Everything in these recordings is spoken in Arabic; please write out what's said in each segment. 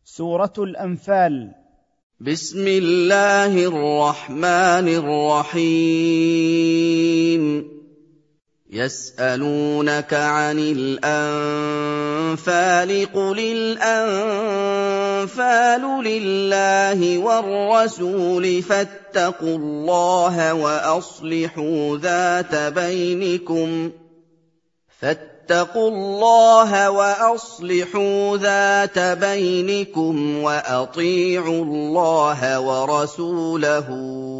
سورة الأنفال. بسم الله الرحمن الرحيم. يسألونك عن الأنفال قل الأنفال لله والرسول فاتقوا الله وأصلحوا ذات بينكم وأطيعوا الله ورسوله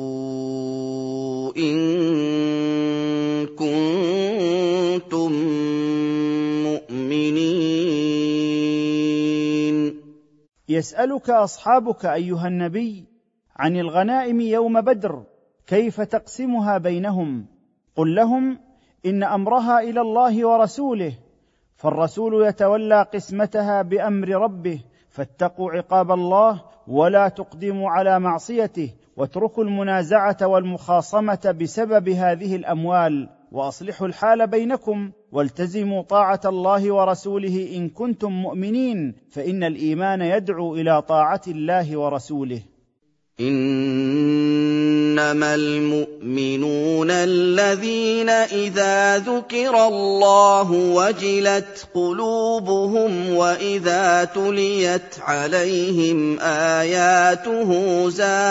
إن كنتم مؤمنين. يسألك أصحابك أيها النبي عن الغنائم يوم بدر كيف تقسمها بينهم، قل لهم إن أمرها إلى الله ورسوله، فالرسول يتولى قسمتها بأمر ربه، فاتقوا عقاب الله ولا تقدموا على معصيته، واتركوا المنازعة والمخاصمة بسبب هذه الأموال، وأصلحوا الحال بينكم، والتزموا طاعة الله ورسوله إن كنتم مؤمنين، فإن الإيمان يدعو إلى طاعة الله ورسوله. إنما المؤمنون الذين إذا ذكر الله وجلت قلوبهم وإذا تليت عليهم آياته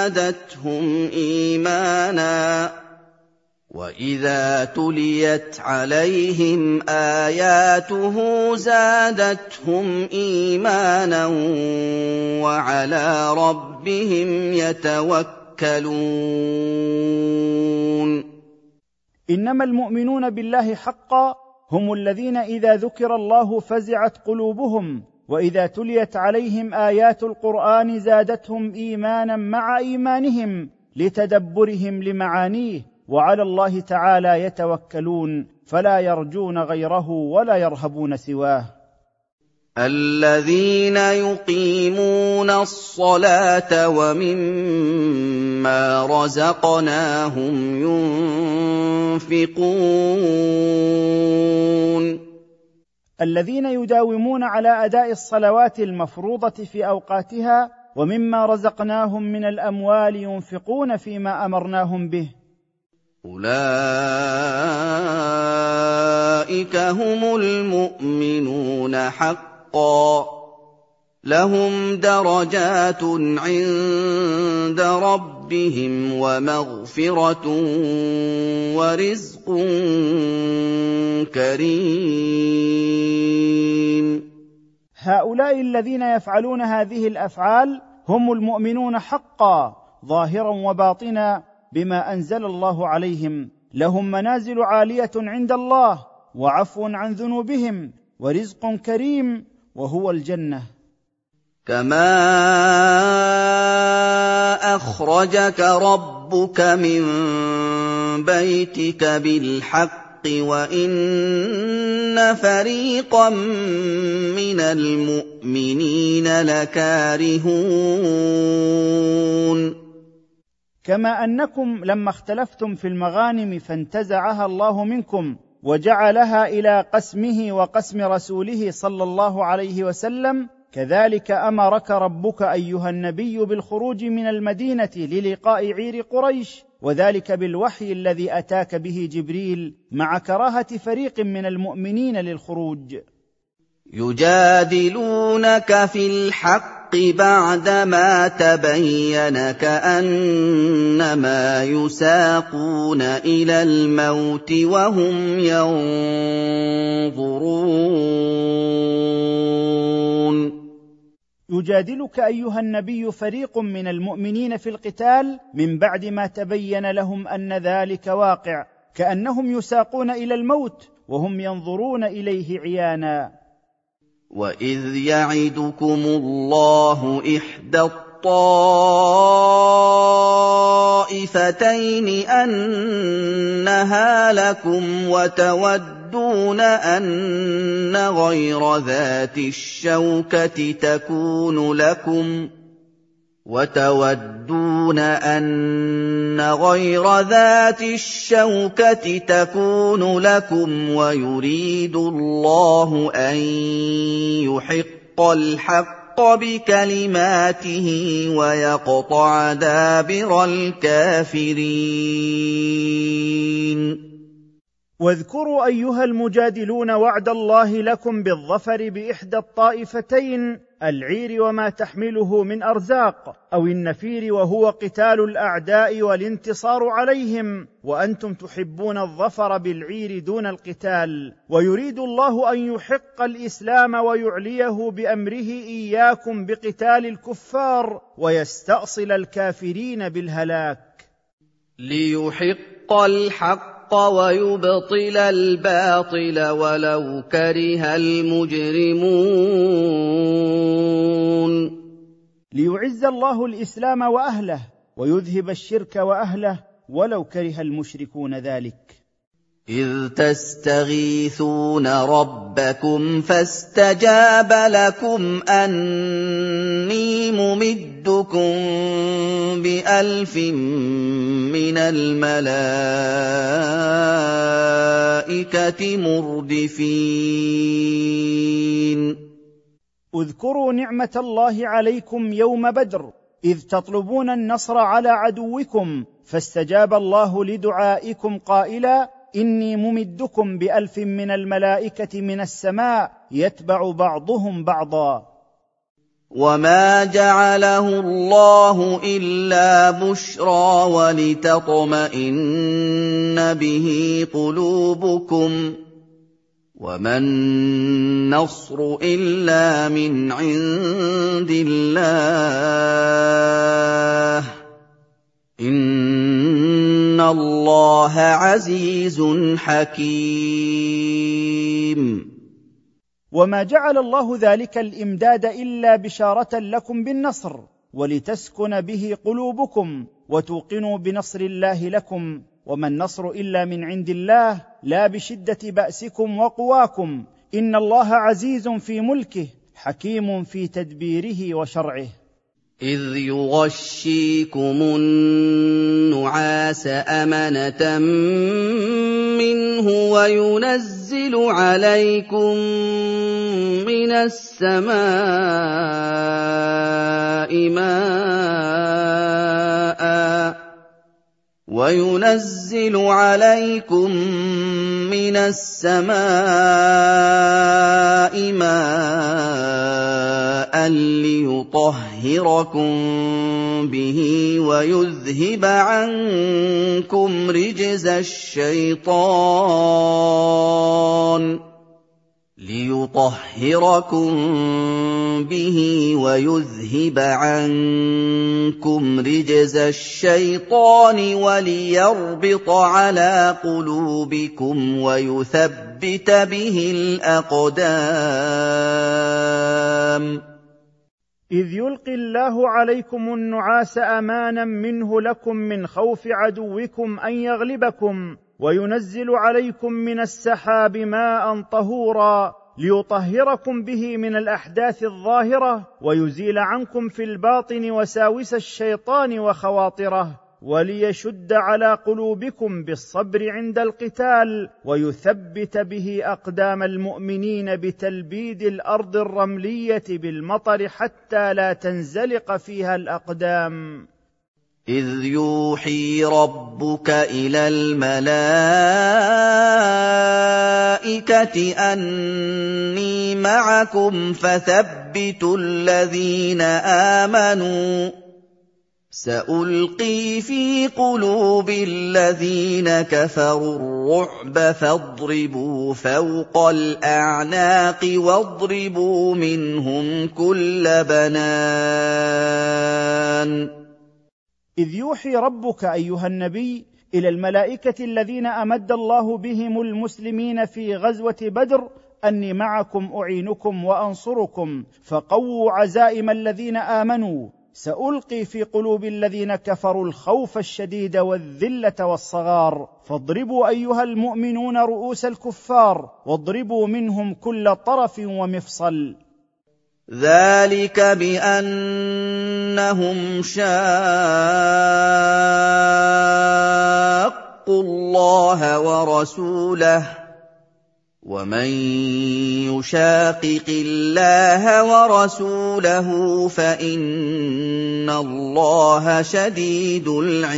زادتهم إيمانا وعلى ربهم يتوكلون. إنما المؤمنون بالله حقا هم الذين إذا ذكر الله فزعت قلوبهم، وإذا تليت عليهم آيات القرآن زادتهم إيمانا مع إيمانهم لتدبرهم لمعانيه، وعلى الله تعالى يتوكلون، فلا يرجون غيره ولا يرهبون سواه. الذين يقيمون الصلاة ومما رزقناهم ينفقون. الذين يداومون على أداء الصلوات المفروضة في أوقاتها، ومما رزقناهم من الأموال ينفقون فيما أمرناهم به. أولئك هم المؤمنون حقا، لهم درجات عند ربهم ومغفرة ورزق كريم. هؤلاء الذين يفعلون هذه الأفعال هم المؤمنون حقا، ظاهرا وباطنا بما أنزل الله عليهم، لهم منازل عالية عند الله، وعفو عن ذنوبهم، ورزق كريم وهو الجنة. كما أخرجك ربك من بيتك بالحق وإن فريقا من المؤمنين لكارهون. كما أنكم لما اختلفتم في المغانم فانتزعها الله منكم وجعلها إلى قسمه وقسم رسوله صلى الله عليه وسلم، كذلك أمرك ربك أيها النبي بالخروج من المدينة للقاء عير قريش، وذلك بالوحي الذي أتاك به جبريل مع كراهة فريق من المؤمنين للخروج. يجادلونك في الحق بعدما تبين كأنما يساقون إلى الموت وهم ينظرون. يجادلك أيها النبي فريق من المؤمنين في القتال من بعد ما تبين لهم أن ذلك واقع، كأنهم يساقون إلى الموت وهم ينظرون إليه عيانا. وَإِذْ يَعِدُكُمُ اللَّهُ إِحْدَى الطَّائِفَتَيْنِ أَنَّهَا لَكُمْ وَتَوَدُّونَ أَنَّ غَيْرَ ذَاتِ الشَّوْكَةِ تَكُونُ لَكُمْ وَيُرِيدُ اللَّهُ أَن يُحِقَّ الْحَقَّ بكلماته ويقطع دابر الكافرين. واذكروا أيها المجادلون وعد الله لكم بالظفر بإحدى الطائفتين، العير وما تحمله من أرزاق، أو النفير وهو قتال الأعداء والانتصار عليهم، وأنتم تحبون الظفر بالعير دون القتال، ويريد الله أن يحق الإسلام ويعليه بأمره إياكم بقتال الكفار ويستأصل الكافرين بالهلاك. ليحق الحق ويبطل الباطل ولو كره المجرمون. ليعز الله الإسلام وأهله ويذهب الشرك وأهله ولو كره المشركون ذلك. إذ تستغيثون ربكم فاستجاب لكم أني ممدكم ب1000 من الملائكة مردفين. اذكروا نعمة الله عليكم يوم بدر إذ تطلبون النصر على عدوكم، فاستجاب الله لدعائكم قائلا: إني ممدكم ب1000 من الملائكة من السماء يتبع بعضهم بعضا. وما جعله الله إلا بشرى ولتطمئن به قلوبكم، وما النصر إلا من عند الله، إن الله عزيز حكيم. وما جعل الله ذلك الإمداد إلا بشارة لكم بالنصر ولتسكن به قلوبكم وتوقنوا بنصر الله لكم، وما النصر إلا من عند الله لا بشدة بأسكم وقواكم، إن الله عزيز في ملكه حكيم في تدبيره وشرعه. إذ يغشيكم النعاس أمنة منه وينزل عليكم من السماء ماء ليطهركم به ويذهب عنكم رجز الشيطان وليربط على قلوبكم ويثبت به الأقدام. إذ يلقي الله عليكم النعاس أمانا منه لكم من خوف عدوكم أن يغلبكم، وينزل عليكم من السحاب ماء طهورا ليطهركم به من الأحداث الظاهرة ويزيل عنكم في الباطن وساوس الشيطان وخواطره، وليشد على قلوبكم بالصبر عند القتال ويثبت به أقدام المؤمنين بتلبيد الأرض الرملية بالمطر حتى لا تنزلق فيها الأقدام. إذ يوحي ربك إلى الملائكة أني معكم فثبتوا الذين آمنوا، سألقي في قلوب الذين كفروا الرعب فاضربوا فوق الأعناق واضربوا منهم كل بنان. إذ يوحي ربك أيها النبي إلى الملائكة الذين أمد الله بهم المسلمين في غزوة بدر أني معكم أعينكم وأنصركم، فقووا عزائم الذين آمنوا، سألقي في قلوب الذين كفروا الخوف الشديد والذلة والصغار، فاضربوا أيها المؤمنون رؤوس الكفار واضربوا منهم كل طرف ومفصل. ذلك بأنهم شاقوا الله ورسوله وَمَن يُشَاقِقِ اللَّهَ وَرَسُولَهُ فَإِنَّ اللَّهَ شَدِيدُ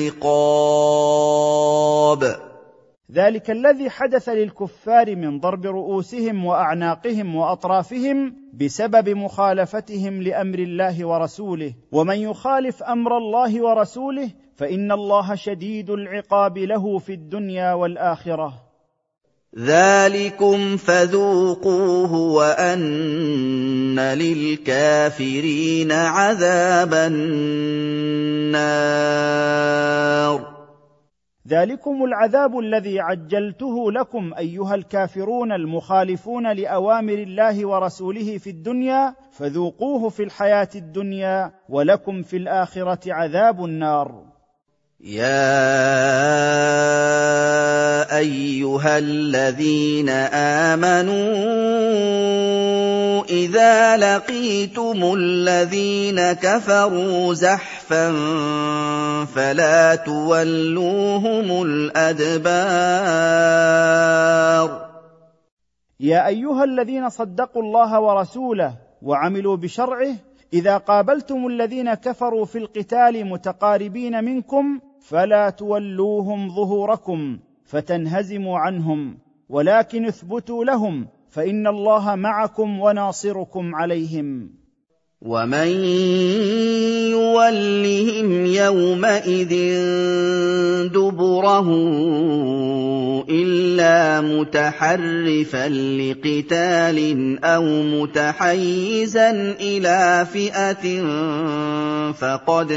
الْعِقَابِ. ذلك الذي حدث للكفار من ضرب رؤوسهم وأعناقهم وأطرافهم بسبب مخالفتهم لأمر الله ورسوله، ومن يخالف أمر الله ورسوله فإن الله شديد العقاب له في الدنيا والآخرة. ذَلِكُمْ فَذُوقُوهُ وَأَنَّ لِلْكَافِرِينَ عَذَابَ النَّارِ. ذلكم العذاب الذي عجلته لكم أيها الكافرون المخالفون لأوامر الله ورسوله في الدنيا، فذوقوه في الحياة الدنيا، ولكم في الآخرة عذاب النار. يَا أَيُّهَا الَّذِينَ آمَنُوا إِذَا لَقِيتُمُ الَّذِينَ كَفَرُوا زَحْفًا فَلَا تُوَلُّوهُمُ الْأَدْبَارَ. يا أيها الذين صدقوا الله ورسوله وعملوا بشرعه، إذا قابلتم الذين كفروا في القتال متقاربين منكم فلا تولوهم ظهوركم فتنهزموا عنهم، ولكن اثبتوا لهم فإن الله معكم وناصركم عليهم. وَمَن يُوَلِّهِمْ يَوْمَئِذٍ دُبُرَهُ إِلَّا مُتَحَرِّفًا لِّقِتَالٍ أَوْ مُتَحَيِّزًا إِلَىٰ فِئَةٍ فَقَدْ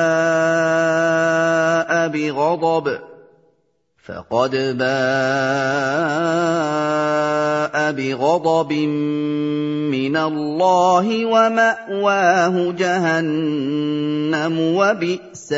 بَاءَ بِغَضَبٍ مِّنَ اللَّهِ وَمَأْوَاهُ جَهَنَّمُ وَبِئْسَ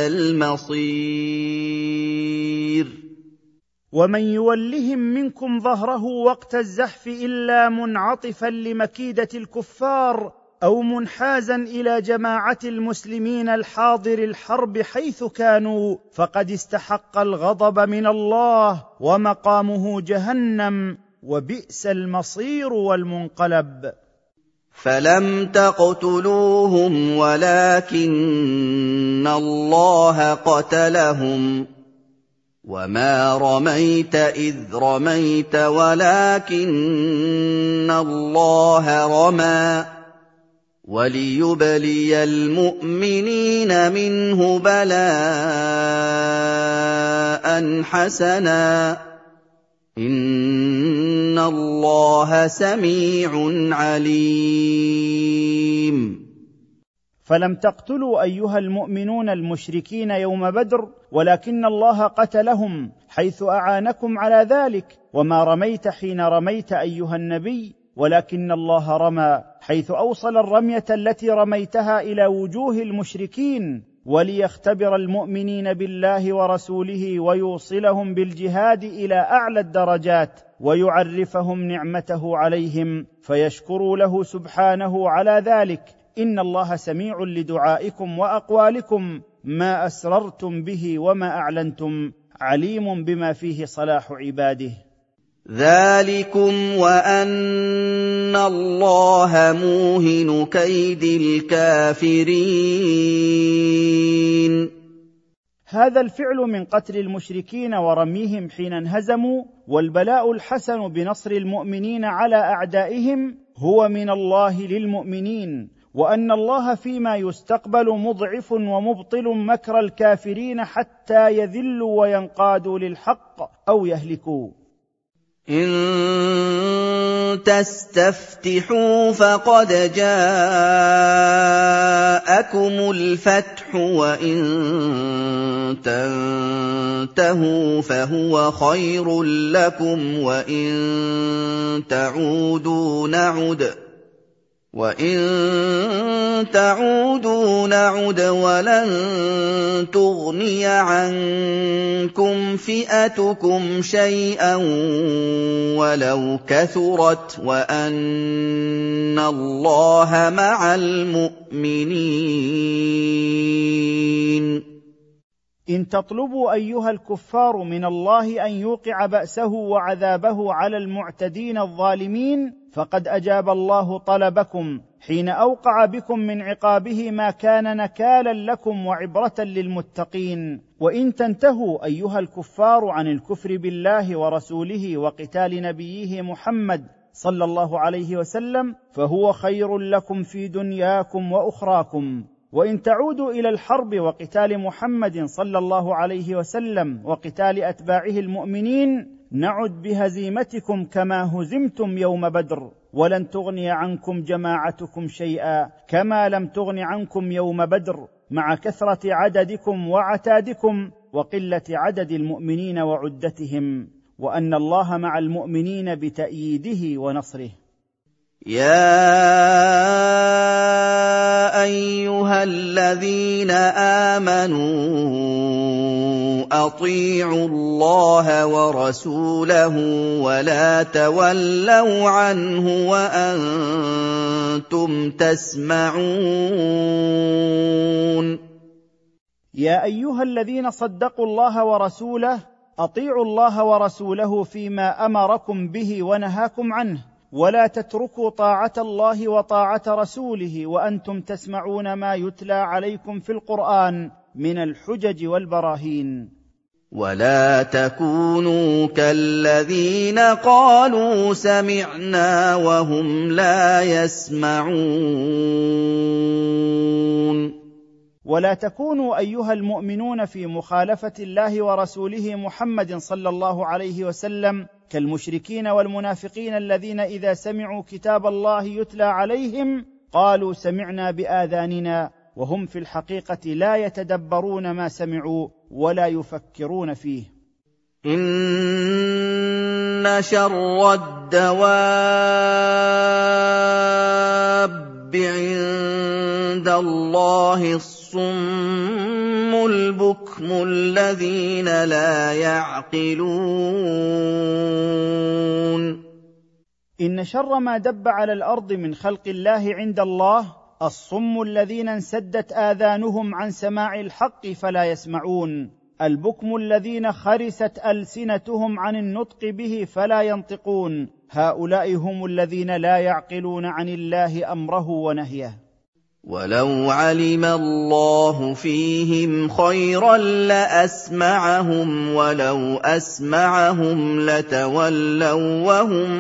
الْمَصِيرُ. ومن يولهم منكم ظهره وقت الزحف إلا منعطفا لمكيدة الكفار أو منحازا إلى جماعة المسلمين الحاضر الحرب حيث كانوا، فقد استحق الغضب من الله ومقامه جهنم وبئس المصير والمنقلب. فَلَمْ تَقْتُلُوهُمْ وَلَٰكِنَّ اللَّهَ قَتَلَهُمْ، وَمَا رَمَيْتَ إِذْ رَمَيْتَ وَلَٰكِنَّ اللَّهَ رَمَىٰ، وَلِيُبْلِيَ الْمُؤْمِنِينَ مِنْهُ بَلَاءً حَسَنًا ۚ إِنَّ اللَّهَ سَمِيعٌ عَلِيمٌ. فلم تقتلوا أيها المؤمنون المشركين يوم بدر، ولكن الله قتلهم حيث أعانكم على ذلك، وما رميت حين رميت أيها النبي، ولكن الله رمى حيث أوصل الرمية التي رميتها إلى وجوه المشركين، وليختبر المؤمنين بالله ورسوله ويوصلهم بالجهاد إلى أعلى الدرجات، ويعرفهم نعمته عليهم فيشكروا له سبحانه على ذلك. إن الله سميع لدعائكم وأقوالكم، ما أسررتم به وما أعلنتم، عليم بما فيه صلاح عباده. ذَلِكُمْ وَأَنَّ اللَّهَ مُوهِنُ كَيْدِ الْكَافِرِينَ. هذا الفعل من قتل المشركين ورميهم حين انهزموا، والبلاء الحسن بنصر المؤمنين على أعدائهم هو من الله للمؤمنين، وأن الله فيما يستقبل مضعف ومبطل مكر الكافرين حتى يذلوا وينقادوا للحق أو يهلكوا. إن تستفتحوا فقد جاءكم الفتح، وإن تنتهوا فهو خير لكم، وإن تعودوا نعد ولن تغني عنكم فئتكم شيئا ولو كثرت، وأن الله مع المؤمنين. إن تطلبوا أيها الكفار من الله أن يوقع بأسه وعذابه على المعتدين الظالمين فقد أجاب الله طلبكم حين أوقع بكم من عقابه ما كان نكالا لكم وعبرة للمتقين. وإن تنتهوا أيها الكفار عن الكفر بالله ورسوله وقتال نبيه محمد صلى الله عليه وسلم فهو خير لكم في دنياكم وأخراكم. وإن تعودوا إلى الحرب وقتال محمد صلى الله عليه وسلم وقتال أتباعه المؤمنين نعد بهزيمتكم كما هزمتم يوم بدر، ولن تغني عنكم جماعتكم شيئا كما لم تغن عنكم يوم بدر، مع كثرة عددكم وعتادكم وقلة عدد المؤمنين وعدتهم، وأن الله مع المؤمنين بتأييده ونصره. يا أيها الذين آمنوا أطيعوا الله ورسوله ولا تولوا عنه وأنتم تسمعون. يا أيها الذين صدقوا الله ورسوله أطيعوا الله ورسوله فيما أمركم به ونهاكم عنه، ولا تتركوا طاعة الله وطاعة رسوله وأنتم تسمعون ما يتلى عليكم في القرآن من الحجج والبراهين. ولا تكونوا كالذين قالوا سمعنا وهم لا يسمعون. ولا تكونوا أيها المؤمنون في مخالفة الله ورسوله محمد صلى الله عليه وسلم كالمشركين والمنافقين الذين إذا سمعوا كتاب الله يتلى عليهم قالوا سمعنا بآذاننا وهم في الحقيقة لا يتدبرون ما سمعوا ولا يفكرون فيه. إن شر الدواب عند الله الصم البكم الذين لا يعقلون. إن شر ما دب على الأرض من خلق الله عند الله الصم الذين انسدت آذانهم عن سماع الحق فلا يسمعون، البكم الذين خرست ألسنتهم عن النطق به فلا ينطقون، هؤلاء هم الذين لا يعقلون عن الله أمره ونهيه. ولو علم الله فيهم خيرا لأسمعهم ولو أسمعهم لتولوا وهم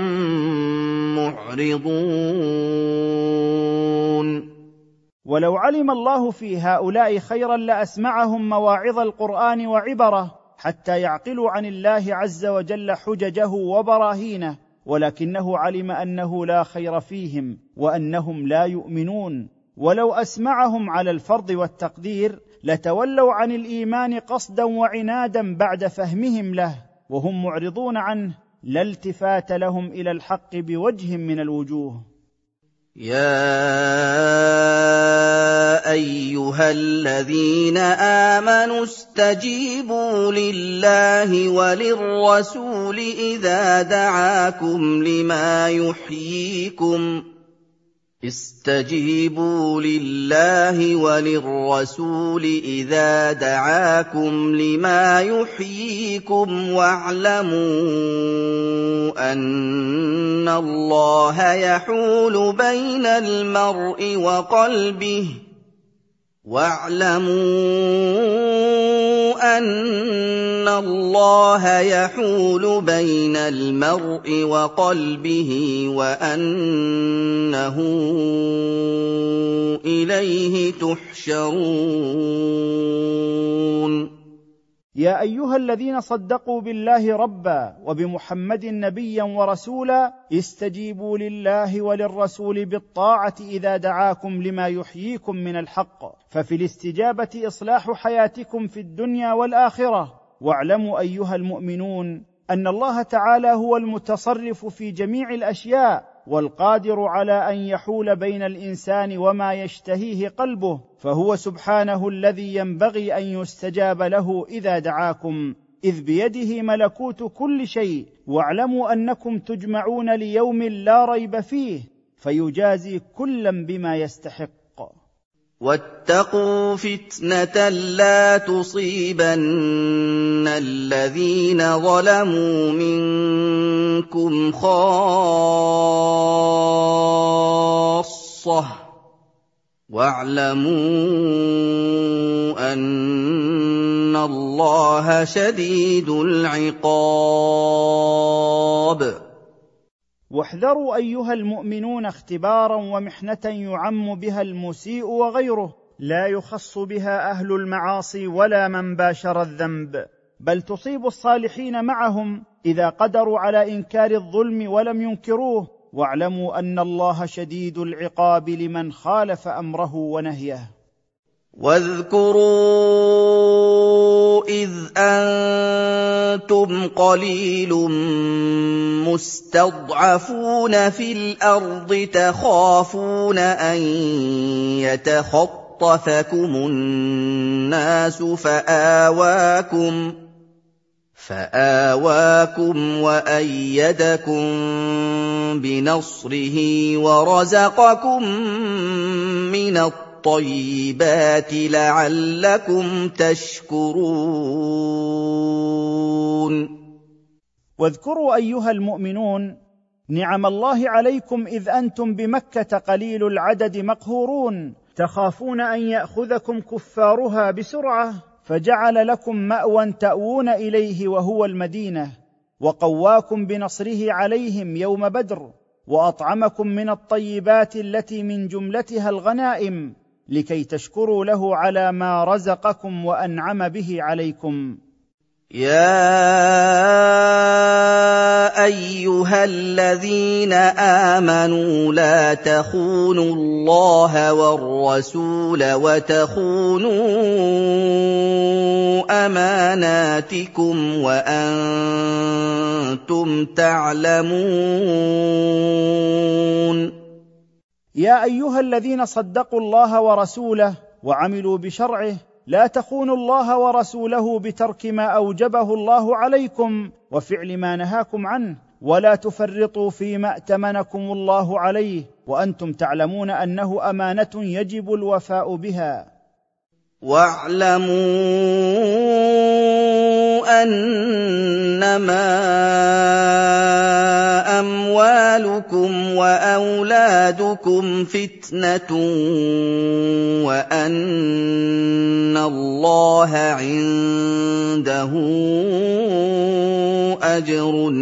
معرضون. ولو علم الله في هؤلاء خيرا لأسمعهم مواعظ القرآن وعبره حتى يعقلوا عن الله عز وجل حججه وبراهينه، ولكنه علم أنه لا خير فيهم وأنهم لا يؤمنون. ولو أسمعهم على الفرض والتقدير لتولوا عن الإيمان قصدا وعنادا بعد فهمهم له وهم معرضون عنه، لا التفات لهم إلى الحق بوجه من الوجوه. يا أيها الذين آمنوا استجيبوا لله وللرسول إذا دعاكم لما يحييكم استجيبوا لله وللرسول إذا دعاكم لما يحييكم واعلموا أن الله يحول بين المرء وقلبه وأنه إليه تحشرون. يا أيها الذين صدقوا بالله ربا وبمحمد نبيا ورسولا استجيبوا لله وللرسول بالطاعة إذا دعاكم لما يحييكم من الحق، ففي الاستجابة إصلاح حياتكم في الدنيا والآخرة. واعلموا أيها المؤمنون أن الله تعالى هو المتصرف في جميع الأشياء والقادر على أن يحول بين الإنسان وما يشتهيه قلبه، فهو سبحانه الذي ينبغي أن يستجاب له إذا دعاكم، إذ بيده ملكوت كل شيء. واعلموا أنكم تجمعون ليوم لا ريب فيه فيجازي كلا بما يستحق. واتقوا فِتْنَةً لَّا تُصِيبَنَّ الَّذِينَ ظَلَمُوا مِنكُمْ خَاصَّةً ۖ وَاعْلَمُوا أَنَّ اللَّهَ شَدِيدُ الْعِقَابِ. واحذروا ايها المؤمنون اختبارا ومحنه يعم بها المسيء وغيره، لا يخص بها اهل المعاصي ولا من باشر الذنب، بل تصيب الصالحين معهم اذا قدروا على انكار الظلم ولم ينكروه. واعلموا ان الله شديد العقاب لمن خالف امره ونهيه. واذكروا إذ أنتم قليل مستضعفون في الأرض تخافون أن يتخطفكم الناس فآواكم وأيدكم بنصره ورزقكم من الطيبات لعلكم تشكرون. واذكروا ايها المؤمنون نعم الله عليكم اذ انتم بمكه قليل العدد مقهورون، تخافون ان ياخذكم كفارها بسرعه، فجعل لكم ماوى تاوون اليه وهو المدينه، وقواكم بنصره عليهم يوم بدر، واطعمكم من الطيبات التي من جملتها الغنائم، لكي تشكروا له على ما رزقكم وانعم به عليكم. يا أيها الذين آمنوا لا تخونوا الله والرسول وتخونوا أماناتكم وأنتم تعلمون. يا ايها الذين صدقوا الله ورسوله وعملوا بشرعه، لا تخونوا الله ورسوله بترك ما اوجبه الله عليكم وفعل ما نهاكم عنه، ولا تفرطوا فيما ائتمنكم الله عليه وانتم تعلمون انه امانه يجب الوفاء بها. واعلموا أنما أموالكم وأولادكم فتنة وأن الله عنده أجر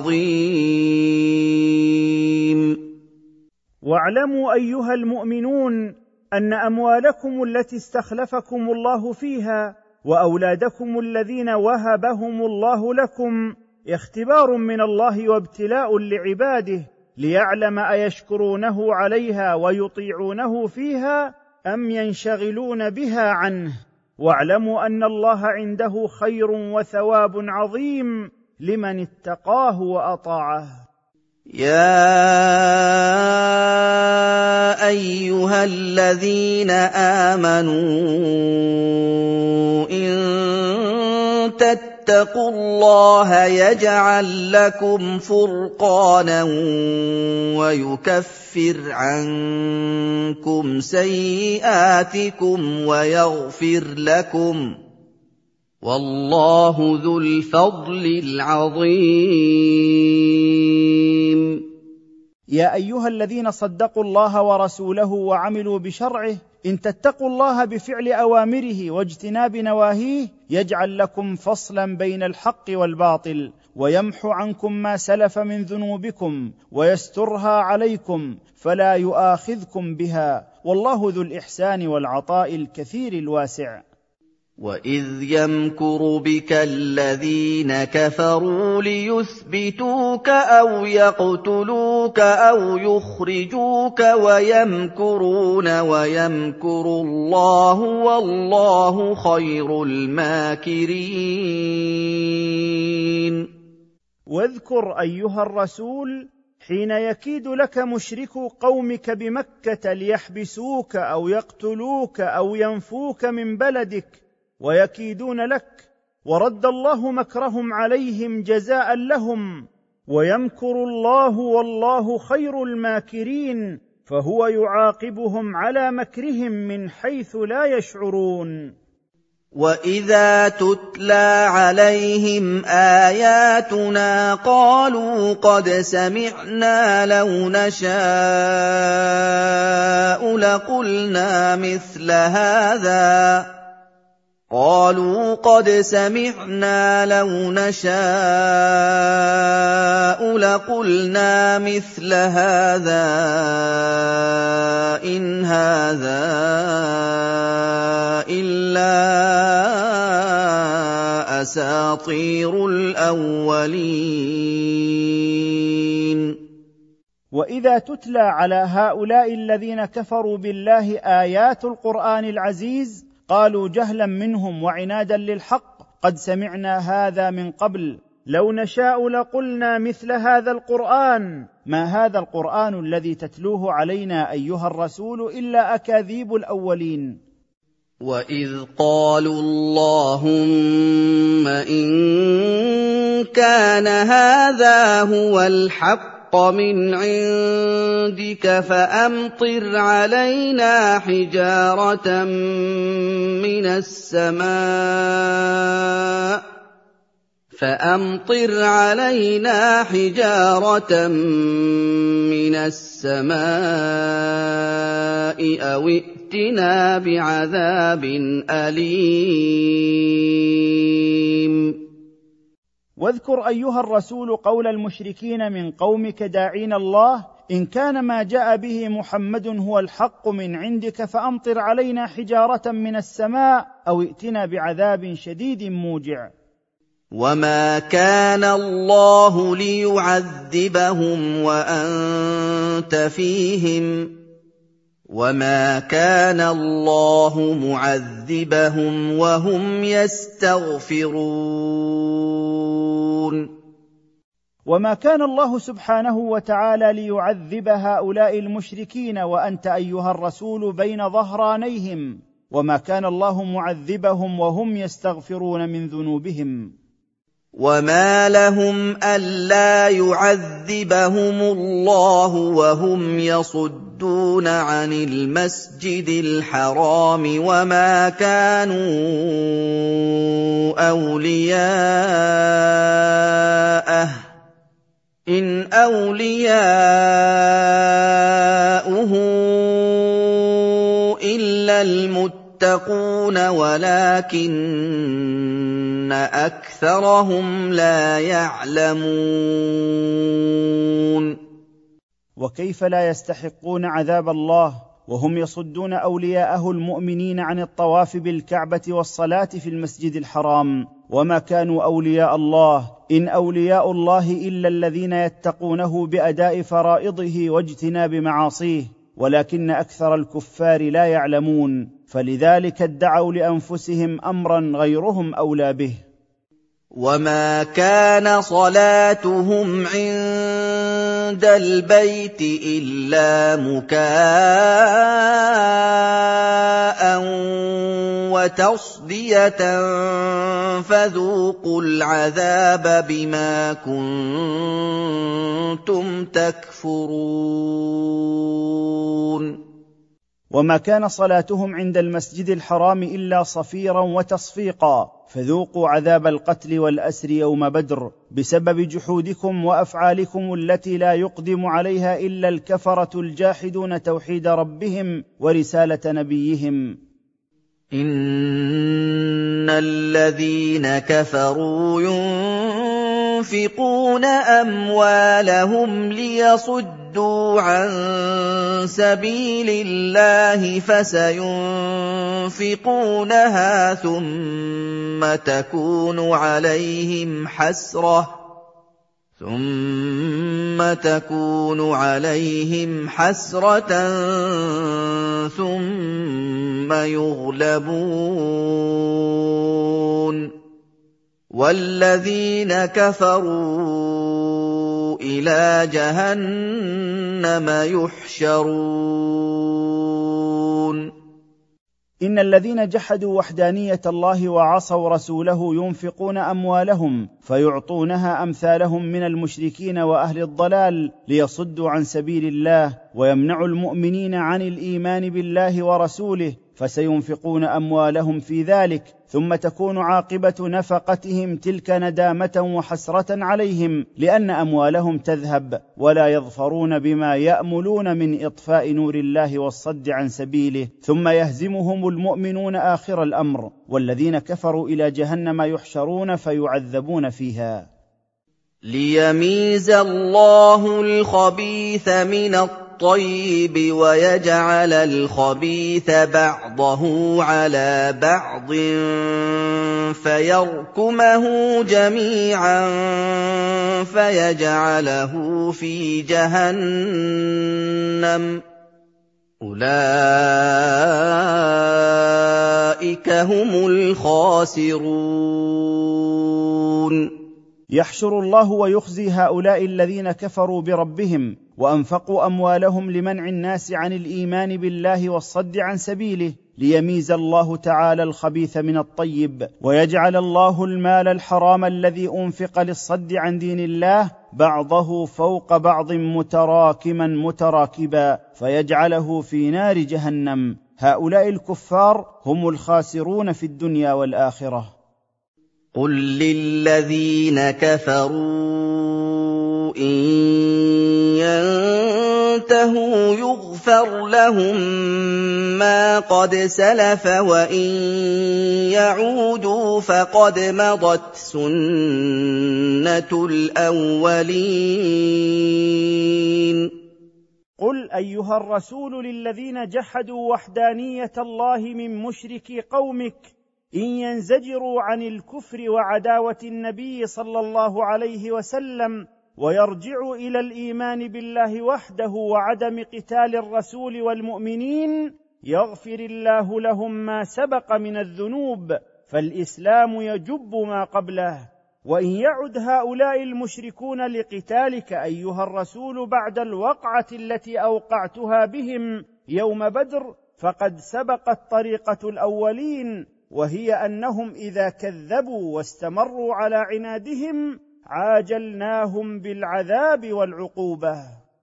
عظيم. واعلموا أيها المؤمنون أن أموالكم التي استخلفكم الله فيها وأولادكم الذين وهبهم الله لكم اختبار من الله وابتلاء لعباده، ليعلم أيشكرونه عليها ويطيعونه فيها أم ينشغلون بها عنه. واعلموا أن الله عنده خير وثواب عظيم لمن اتقاه وأطاعه. يا أيها الذين آمنوا إن تتقوا الله يجعل لكم فرقانا ويكفر عنكم سيئاتكم ويغفر لكم، والله ذو الفضل العظيم. يا ايها الذين صدقوا الله ورسوله وعملوا بشرعه، ان تتقوا الله بفعل اوامره واجتناب نواهيه يجعل لكم فصلا بين الحق والباطل، ويمحو عنكم ما سلف من ذنوبكم ويسترها عليكم فلا يؤاخذكم بها، والله ذو الاحسان والعطاء الكثير الواسع. وَإِذْ يَمْكُرُ بِكَ الَّذِينَ كَفَرُوا لِيُثْبِتُوكَ أَوْ يَقْتُلُوكَ أَوْ يُخْرِجُوكَ وَيَمْكُرُونَ وَيَمْكُرُ اللَّهُ وَاللَّهُ خَيْرُ الْمَاكِرِينَ. واذكر أيها الرسول حين يكيد لك مشركو قومك بمكة ليحبسوك أو يقتلوك أو ينفوك من بلدك، ويكيدون لك، ورد الله مكرهم عليهم جزاء لهم، ويمكر الله والله خير الماكرين، فهو يعاقبهم على مكرهم من حيث لا يشعرون. وَإِذَا تُتْلَىٰ عَلَيْهِمْ آيَاتُنَا قَالُوا قَدْ سَمِعْنَا لَوْ نَشَاءُ لَقُلْنَا مِثْلَ هَٰذَا إِنْ هَٰذَا إِلَّا أَسَاطِيرُ الْأَوَّلِينَ. وإذا تتلى على هؤلاء الذين كفروا بالله آيات القرآن العزيز قالوا جهلا منهم وعنادا للحق: قد سمعنا هذا من قبل، لو نشاء لقلنا مثل هذا القرآن، ما هذا القرآن الذي تتلوه علينا أيها الرسول إلا أكاذيب الأولين. وَإِذْ قَالُوا اللَّهُمَّ إِن كَانَ هَٰذَا هُوَ الْحَقَّ مِنْ عِندِكَ فَأَمْطِرْ عَلَيْنَا حِجَارَةً مِّنَ السَّمَاءِ أَوِ ائْتِنَا بِعَذَابٍ أَلِيمٍ. واذكر أيها الرسول قول المشركين من قومك داعين الله: إن كان ما جاء به محمد هو الحق من عندك فأمطر علينا حجارة من السماء أو ائتنا بعذاب شديد موجع. وَمَا كَانَ اللَّهُ لِيُعَذِّبَهُمْ وَأَنتَ فِيهِمْ ۚ وَمَا كَانَ اللَّهُ مُعَذِّبَهُمْ وَهُمْ يَسْتَغْفِرُونَ. وما كان الله سبحانه وتعالى ليعذب هؤلاء المشركين وأنت أيها الرسول بين ظهرانيهم، وما كان الله معذبهم وهم يستغفرون من ذنوبهم. وَمَا لَهُمْ أَلَّا يُعَذِّبَهُمُ اللَّهُ وَهُمْ يَصُدُّونَ عَنِ الْمَسْجِدِ الْحَرَامِ وَمَا كَانُوا أَوْلِيَاءَهُ ۚ إِنْ أَوْلِيَاؤُهُ إِلَّا الْمُتَّقُونَ وَلَٰكِنَّ أَكْثَرَهُمْ لَا يَعْلَمُونَ. وكيف لا يستحقون عذاب الله وهم يصدون أولياءه المؤمنين عن الطواف بالكعبة والصلاة في المسجد الحرام؟ وما كانوا أولياء الله، إن أولياء الله إلا الذين يتقونه بأداء فرائضه واجتناب معاصيه، ولكن أكثر الكفار لا يعلمون، فلذلك ادعوا لأنفسهم أمرا غيرهم أولى به. وَمَا كَانَ صَلَاتُهُمْ عِندَ الْبَيْتِ إِلَّا مُكَاءً وَتَصْدِيَةً فَذُوقُوا الْعَذَابَ بِمَا كُنتُمْ تَكْفُرُونَ. وما كان صلاتهم عند المسجد الحرام إلا صفيرا وتصفيقا، فذوقوا عذاب القتل والأسر يوم بدر بسبب جحودكم وأفعالكم التي لا يقدم عليها إلا الكفرة الجاحدون توحيد ربهم ورسالة نبيهم. إِنَّ الَّذِينَ كَفَرُوا يُنفِقُونَ أَمْوَالَهُمْ لِيَصُدُّوا عَن سَبِيلِ اللَّهِ فَسَيُنفِقُونَهَا ثُمَّ تَكُونُ عَلَيْهِمْ حَسْرَةً ثُمَّ يُغْلَبُونَ وَالَّذِينَ كَفَرُوا إِلَىٰ جَهَنَّمَ يُحْشَرُونَ. إن الذين جحدوا وحدانية الله وعصوا رسوله ينفقون أموالهم فيعطونها أمثالهم من المشركين وأهل الضلال ليصدوا عن سبيل الله ويمنعوا المؤمنين عن الإيمان بالله ورسوله، فسينفقون أموالهم في ذلك، ثم تكون عاقبة نفقتهم تلك ندامة وحسرة عليهم، لأن أموالهم تذهب ولا يظفرون بما يأملون من إطفاء نور الله والصد عن سبيله، ثم يهزمهم المؤمنون آخر الأمر، والذين كفروا إلى جهنم يحشرون فيعذبون فيها. ليميز الله الخبيث من الطيب ويجعل الخبيث بعضه على بعض فيركمه جميعا فيجعله في جهنم، أولئك هم الخاسرون. يحشر الله ويخزي هؤلاء الذين كفروا بربهم وأنفقوا أموالهم لمنع الناس عن الإيمان بالله والصد عن سبيله، ليميز الله تعالى الخبيث من الطيب، ويجعل الله المال الحرام الذي أنفق للصد عن دين الله بعضه فوق بعض متراكما متراكبا فيجعله في نار جهنم. هؤلاء الكفار هم الخاسرون في الدنيا والآخرة. قل للذين كفروا إن ينتهوا يغفر لهم ما قد سلف وإن يعودوا فقد مضت سنة الأولين. قل أيها الرسول للذين جحدوا وحدانية الله من مشركي قومك إن ينزجروا عن الكفر وعداوة النبي صلى الله عليه وسلم ويرجعوا إلى الإيمان بالله وحده وعدم قتال الرسول والمؤمنين يغفر الله لهم ما سبق من الذنوب، فالإسلام يجب ما قبله. وإن يعد هؤلاء المشركون لقتالك أيها الرسول بعد الوقعة التي أوقعتها بهم يوم بدر فقد سبقت طريقة الأولين، وهي أنهم إذا كذبوا واستمروا على عنادهم عاجلناهم بالعذاب والعقوبة.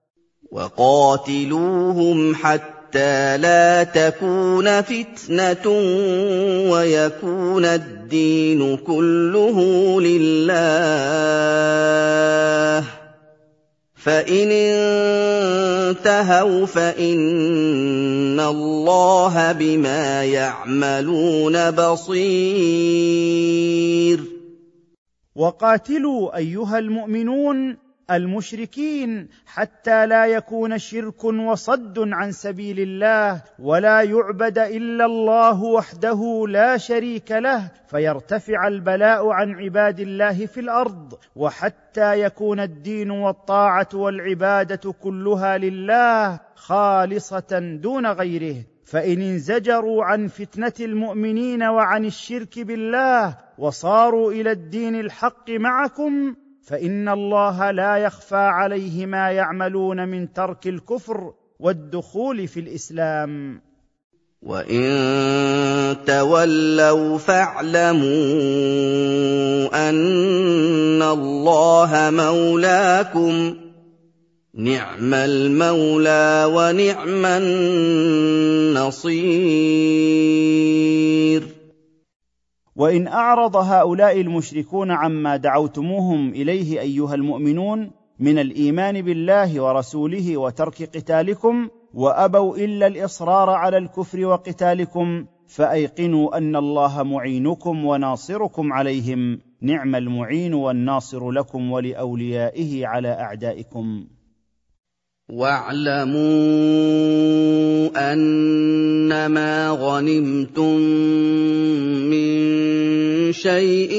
وقاتلوهم حتى لا تكون فتنة ويكون الدين كله لله، فإن انتهوا فإن الله بما يعملون بصير. وقاتلوا أيها المؤمنون المشركين حتى لا يكون شرك وصد عن سبيل الله ولا يعبد إلا الله وحده لا شريك له، فيرتفع البلاء عن عباد الله في الأرض، وحتى يكون الدين والطاعة والعبادة كلها لله خالصة دون غيره. فإن انزجروا عن فتنة المؤمنين وعن الشرك بالله وصاروا إلى الدين الحق معكم فإن الله لا يخفى عليه ما يعملون من ترك الكفر والدخول في الإسلام. وإن تولوا فاعلموا أن الله مولاكم، نعم المولى ونعم النصير. وإن أعرض هؤلاء المشركون عما دعوتموهم إليه أيها المؤمنون من الإيمان بالله ورسوله وترك قتالكم وأبوا إلا الإصرار على الكفر وقتالكم، فأيقنوا أن الله معينكم وناصركم عليهم، نعم المعين والناصر لكم ولأوليائه على أعدائكم. واعلموا أنما غنمتم من شيء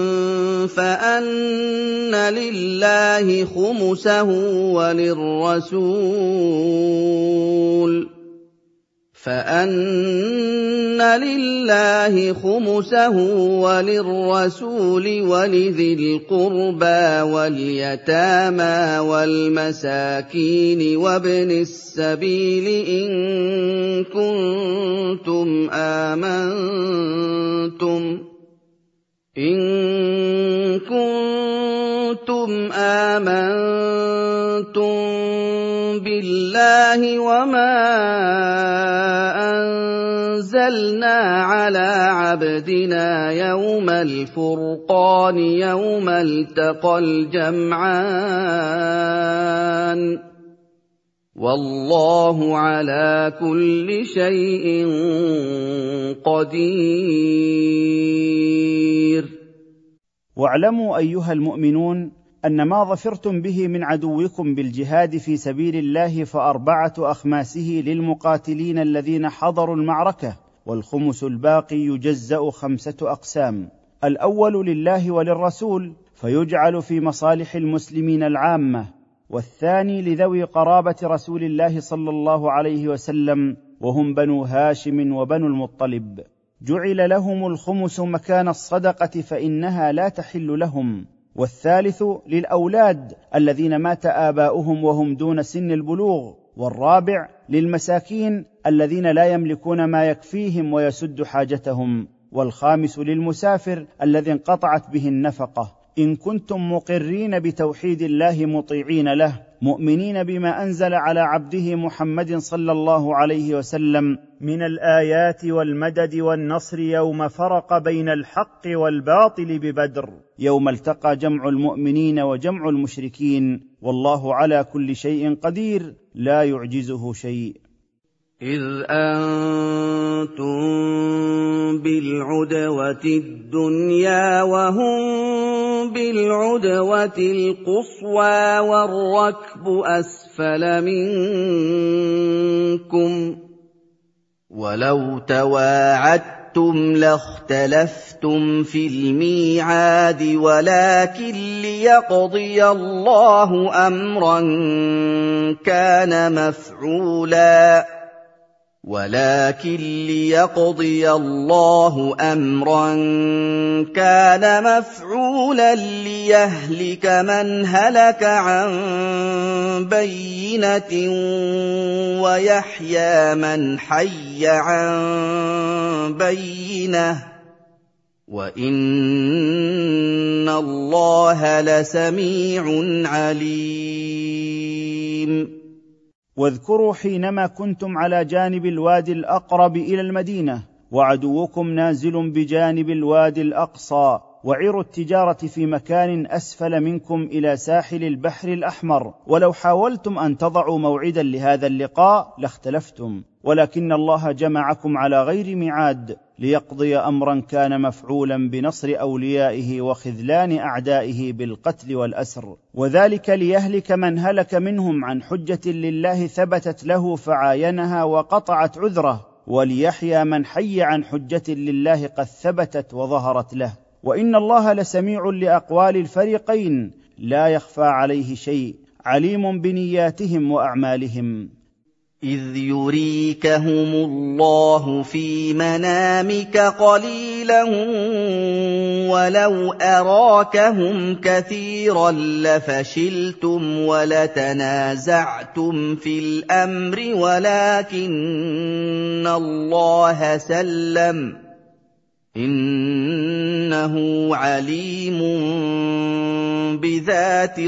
فأن لله خمسه وللرسول فأن لله خمسه وللرسول ولذي القربى واليتامى والمساكين وابن السبيل إن كنتم آمنتم بالله وما أنزلنا على عبدنا يوم الفرقان يوم التقى الجمعان والله على كل شيء قدير. واعلموا أيها المؤمنون أن ما ظفرتم به من عدوكم بالجهاد في سبيل الله فأربعة أخماسه للمقاتلين الذين حضروا المعركة، والخمس الباقي يجزأ 5 أقسام: الأول لله وللرسول فيجعل في مصالح المسلمين العامة، والثاني لذوي قرابة رسول الله صلى الله عليه وسلم وهم بنو هاشم وبنو المطلب، جعل لهم الخمس مكان الصدقة فإنها لا تحل لهم، والثالث للأولاد الذين مات آباؤهم وهم دون سن البلوغ، والرابع للمساكين الذين لا يملكون ما يكفيهم ويسد حاجتهم، والخامس للمسافر الذي انقطعت به النفقة، إن كنتم مقرين بتوحيد الله مطيعين له مؤمنين بما أنزل على عبده محمد صلى الله عليه وسلم من الآيات والمدد والنصر يوم فرق بين الحق والباطل ببدر، يوم التقى جمع المؤمنين وجمع المشركين، والله على كل شيء قدير لا يعجزه شيء. إذ أنتم بالعدوة الدنيا وهم بالعدوة القصوى والركب أسفل منكم، ولو تواعدتم لاختلفتم في الميعاد ولكن ليقضي الله أمرا كان مفعولا ليهلك من هلك عن بينة ويحيى من حي عن بينة وإن الله لسميع عليم. واذكروا حينما كنتم على جانب الوادي الأقرب إلى المدينة وعدوكم نازل بجانب الوادي الأقصى، وعير التجارة في مكان أسفل منكم إلى ساحل البحر الأحمر، ولو حاولتم أن تضعوا موعدا لهذا اللقاء لاختلفتم، ولكن الله جمعكم على غير ميعاد ليقضي أمرا كان مفعولا بنصر أوليائه وخذلان أعدائه بالقتل والأسر، وذلك ليهلك من هلك منهم عن حجة لله ثبتت له فعاينها وقطعت عذره، وليحيى من حي عن حجة لله قد ثبتت وظهرت له، وإن الله لسميع لأقوال الفريقين لا يخفى عليه شيء، عليم بنياتهم وأعمالهم. إذ يريكهم الله في منامك قليلا ولو أراكهم كثيرا لفشلتم ولتنازعتم في الأمر ولكن الله سلم إنه عليم بذات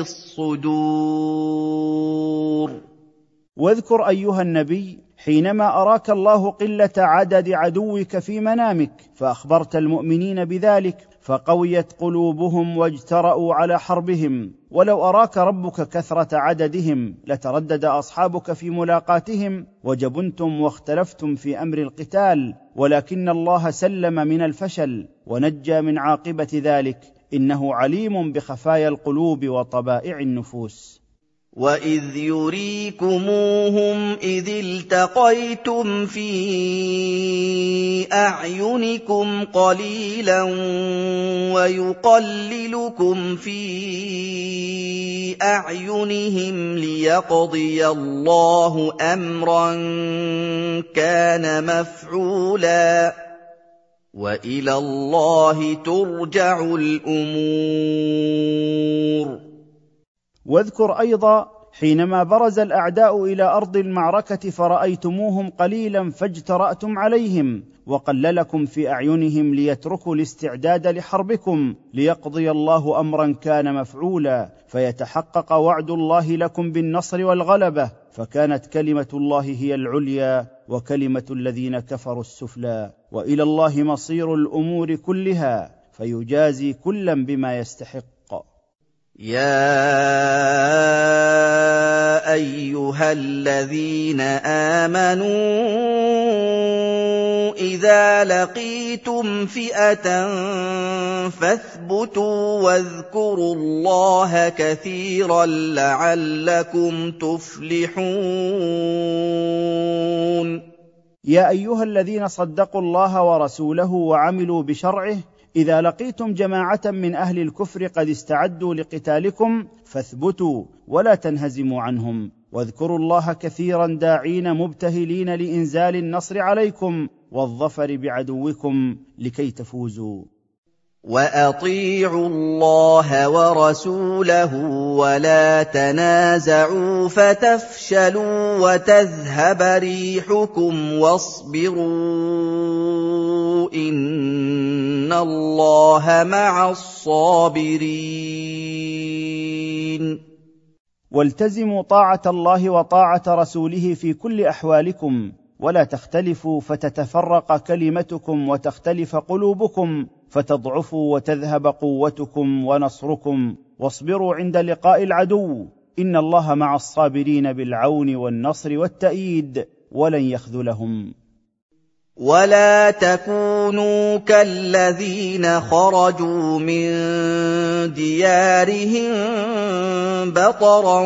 الصدور. واذكر أيها النبي حينما أراك الله قلة عدد عدوك في منامك فأخبرت المؤمنين بذلك فقويت قلوبهم واجترأوا على حربهم، ولو أراك ربك كثرة عددهم لتردد أصحابك في ملاقاتهم وجبنتم واختلفتم في أمر القتال، ولكن الله سلم من الفشل ونجى من عاقبة ذلك، إنه عليم بخفايا القلوب وطبائع النفوس. وَإِذْ يُرِيكُمُوهُمْ إِذِ الْتَقَيْتُمْ فِي أَعْيُنِكُمْ قَلِيلًا وَيُقَلِّلُكُمْ فِي أَعْيُنِهِمْ لِيَقْضِيَ اللَّهُ أَمْرًا كَانَ مَفْعُولًا ۗ وَإِلَى اللَّهِ تُرْجَعُ الْأُمُورُ. واذكر أيضا حينما برز الأعداء إلى أرض المعركة فرأيتموهم قليلا فاجترأتم عليهم، وقللكم في أعينهم ليتركوا الاستعداد لحربكم، ليقضي الله أمرا كان مفعولا، فيتحقق وعد الله لكم بالنصر والغلبة، فكانت كلمة الله هي العليا وكلمة الذين كفروا السفلى، وإلى الله مصير الأمور كلها، فيجازي كلا بما يستحق. يَا أَيُّهَا الَّذِينَ آمَنُوا إِذَا لَقِيتُمْ فِئَةً فَاثْبُتُوا وَاذْكُرُوا اللَّهَ كَثِيرًا لَّعَلَّكُمْ تُفْلِحُونَ. يا أيها الذين صدقوا الله ورسوله وعملوا بشرعه، إذا لقيتم جماعة من أهل الكفر قد استعدوا لقتالكم فاثبتوا ولا تنهزموا عنهم، واذكروا الله كثيرا داعين مبتهلين لإنزال النصر عليكم والظفر بعدوكم لكي تفوزوا. وَأَطِيعُوا اللَّهَ وَرَسُولَهُ وَلَا تَنَازَعُوا فَتَفْشَلُوا وَتَذْهَبَ رِيحُكُمْ وَاصْبِرُوا إِنَّ اللَّهَ مَعَ الصَّابِرِينَ. والتزموا طاعة الله وطاعة رسوله في كل أحوالكم، ولا تختلفوا فتتفرق كلمتكم وتختلف قلوبكم فتضعفوا وتذهب قوتكم ونصركم، واصبروا عند لقاء العدو، إن الله مع الصابرين بالعون والنصر والتأييد ولن يخذلهم. وَلَا تَكُونُوا كَالَّذِينَ خَرَجُوا مِن دِيَارِهِم بَطَرًا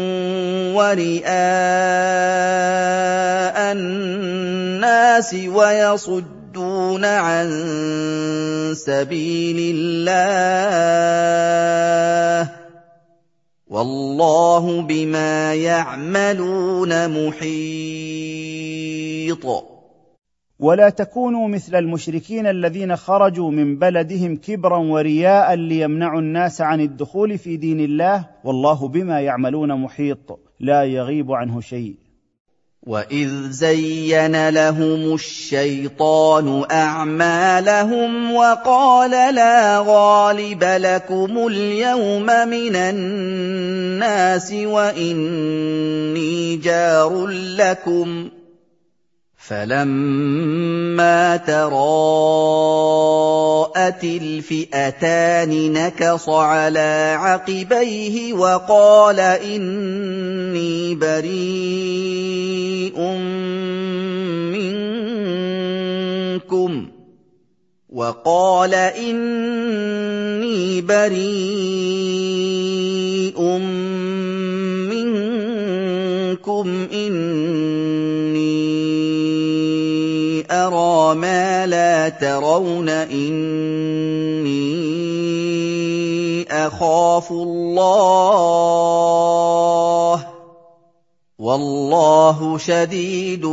وَرِئَاءَ النَّاسِ وَيَصُدُّونَ عَن سَبِيلِ اللَّهِ ۗ وَاللَّهُ بِمَا يَعْمَلُونَ مُحِيطٌ. ولا تكونوا مثل المشركين الذين خرجوا من بلدهم كبرا ورياء ليمنعوا الناس عن الدخول في دين الله، والله بما يعملون محيط، لا يغيب عنه شيء. وَإِذْ زَيَّنَ لَهُمُ الشَّيْطَانُ أَعْمَالَهُمْ وَقَالَ لَا غَالِبَ لَكُمُ الْيَوْمَ مِنَ النَّاسِ وَإِنِّي جَارٌ لَّكُمْ، فَلَمَّا تَرَاءَتِ الْفِئَتَانِ نَكَصَ عَلَىٰ عَقِبَيْهِ وَقَالَ إِنِّي بَرِيءٌ منكم إِنِّي أَرَىٰ مَا لَا تَرَوْنَ إِنِّي أَخَافُ اللَّهَ ۚ وَاللَّهُ شَدِيدُ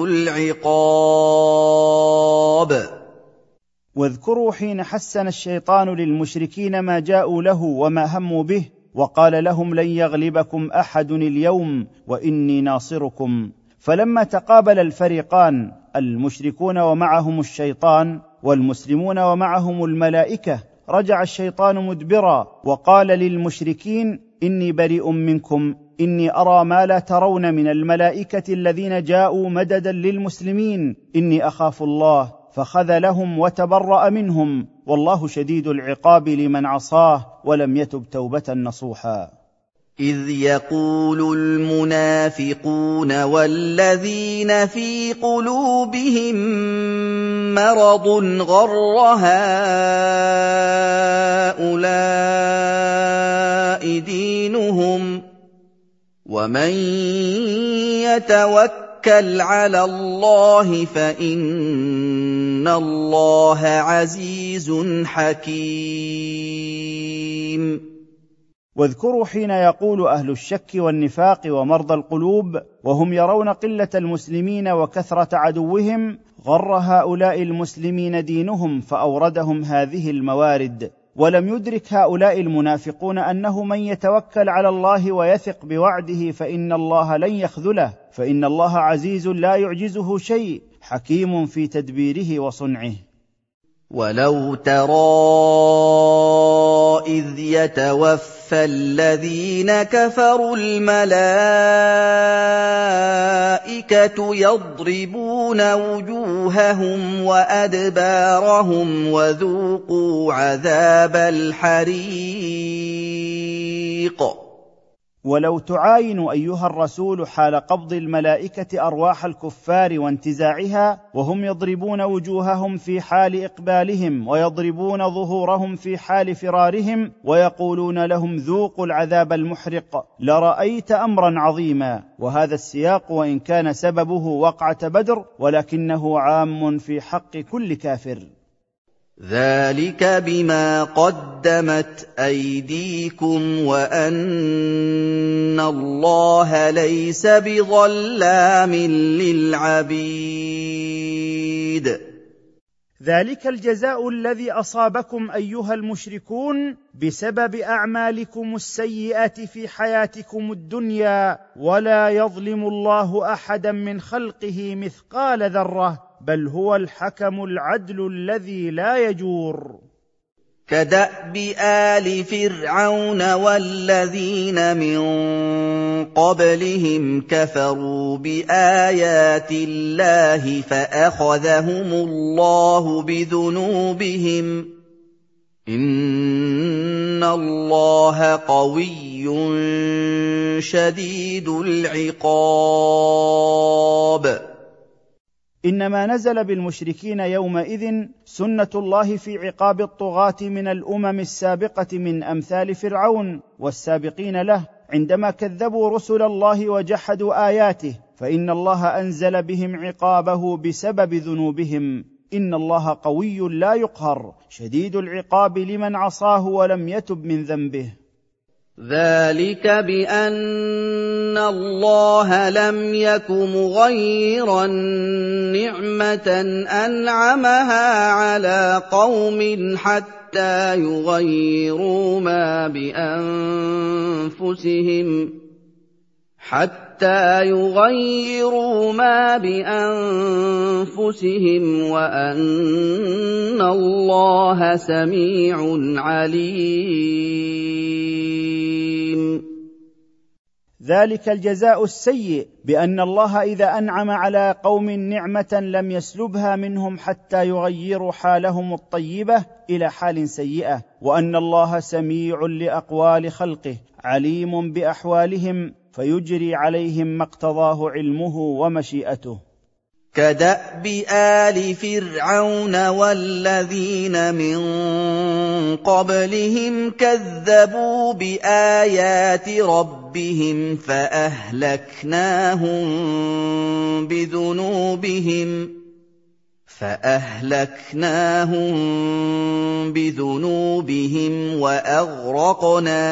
الْعِقَابِ. واذكروا حين حسن الشيطان للمشركين ما جاءوا له وما هموا به، وقال لهم لن يغلبكم أحد اليوم وإني ناصركم، فلما تقابل الفريقان المشركون ومعهم الشيطان والمسلمون ومعهم الملائكة، رجع الشيطان مدبرا وقال للمشركين إني بريء منكم، إني أرى ما لا ترون من الملائكة الذين جاءوا مددا للمسلمين، إني أخاف الله، فخذلهم وتبرأ منهم، والله شديد العقاب لمن عصاه ولم يتب توبة نصوحا. إِذْ يَقُولُ الْمُنَافِقُونَ وَالَّذِينَ فِي قُلُوبِهِم مَّرَضٌ غَرَّ هَٰؤُلَاءِ دِينُهُمْ، وَمَن يَتَوَكَّلْ عَلَى اللَّهِ فَإِنَّ اللَّهَ عَزِيزٌ حَكِيمٌ. واذكروا حين يقول أهل الشك والنفاق ومرضى القلوب وهم يرون قلة المسلمين وكثرة عدوهم، غر هؤلاء المسلمين دينهم فأوردهم هذه الموارد، ولم يدرك هؤلاء المنافقون أنه من يتوكل على الله ويثق بوعده فإن الله لن يخذله، فإن الله عزيز لا يعجزه شيء، حكيم في تدبيره وصنعه. وَلَوْ تَرَىٰ إِذْ يَتَوَفَّى الَّذِينَ كَفَرُوا الْمَلَائِكَةُ يَضْرِبُونَ وُجُوهَهُمْ وَأَدْبَارَهُمْ وَذُوقُوا عَذَابَ الْحَرِيقِ. ولو تعاين أيها الرسول حال قبض الملائكة أرواح الكفار وانتزاعها، وهم يضربون وجوههم في حال إقبالهم ويضربون ظهورهم في حال فرارهم ويقولون لهم ذوقوا العذاب المحرق، لرأيت أمرا عظيما. وهذا السياق وإن كان سببه وقعة بدر ولكنه عام في حق كل كافر. ذَلِكَ بِمَا قَدَّمَتْ أَيْدِيكُمْ وَأَنَّ اللَّهَ لَيْسَ بِظَلَّامٍ لِّلْعَبِيدِ. ذلك الجزاء الذي أصابكم أيها المشركون بسبب أعمالكم السيئة في حياتكم الدنيا، ولا يظلم الله أحدا من خلقه مثقال ذرة، بل هو الحكم العدل الذي لا يجور. كدأب آل فرعون والذين من قبلهم كفروا بآيات الله فأخذهم الله بذنوبهم، إن الله قوي شديد العقاب. إنما نزل بالمشركين يومئذ سنة الله في عقاب الطغاة من الأمم السابقة من أمثال فرعون والسابقين له، عندما كذبوا رسل الله وجحدوا آياته، فإن الله أنزل بهم عقابه بسبب ذنوبهم. إن الله قوي لا يقهر شديد العقاب لمن عصاه ولم يتب من ذنبه. ذَلِكَ بِأَنَّ اللَّهَ لَمْ يَكُ مُغَيِّرًا نِّعْمَةً أَنْعَمَهَا عَلَىٰ قَوْمٍ حَتَّىٰ يُغَيِّرُوا مَا بِأَنفُسِهِمْ وَأَنَّ اللَّهَ سَمِيعٌ عَلِيمٌ. ذلك الجزاء السيء بأن الله إذا أنعم على قوم نعمة لم يسلبها منهم حتى يغيروا حالهم الطيبة إلى حال سيئة، وأن الله سميع لأقوال خلقه عليم بأحوالهم فيجري عليهم ما اقتضاه علمه ومشيئته. كدأب آل فرعون والذين من قبلهم كذبوا بآيات ربهم فأهلكناهم بذنوبهم وأغرقنا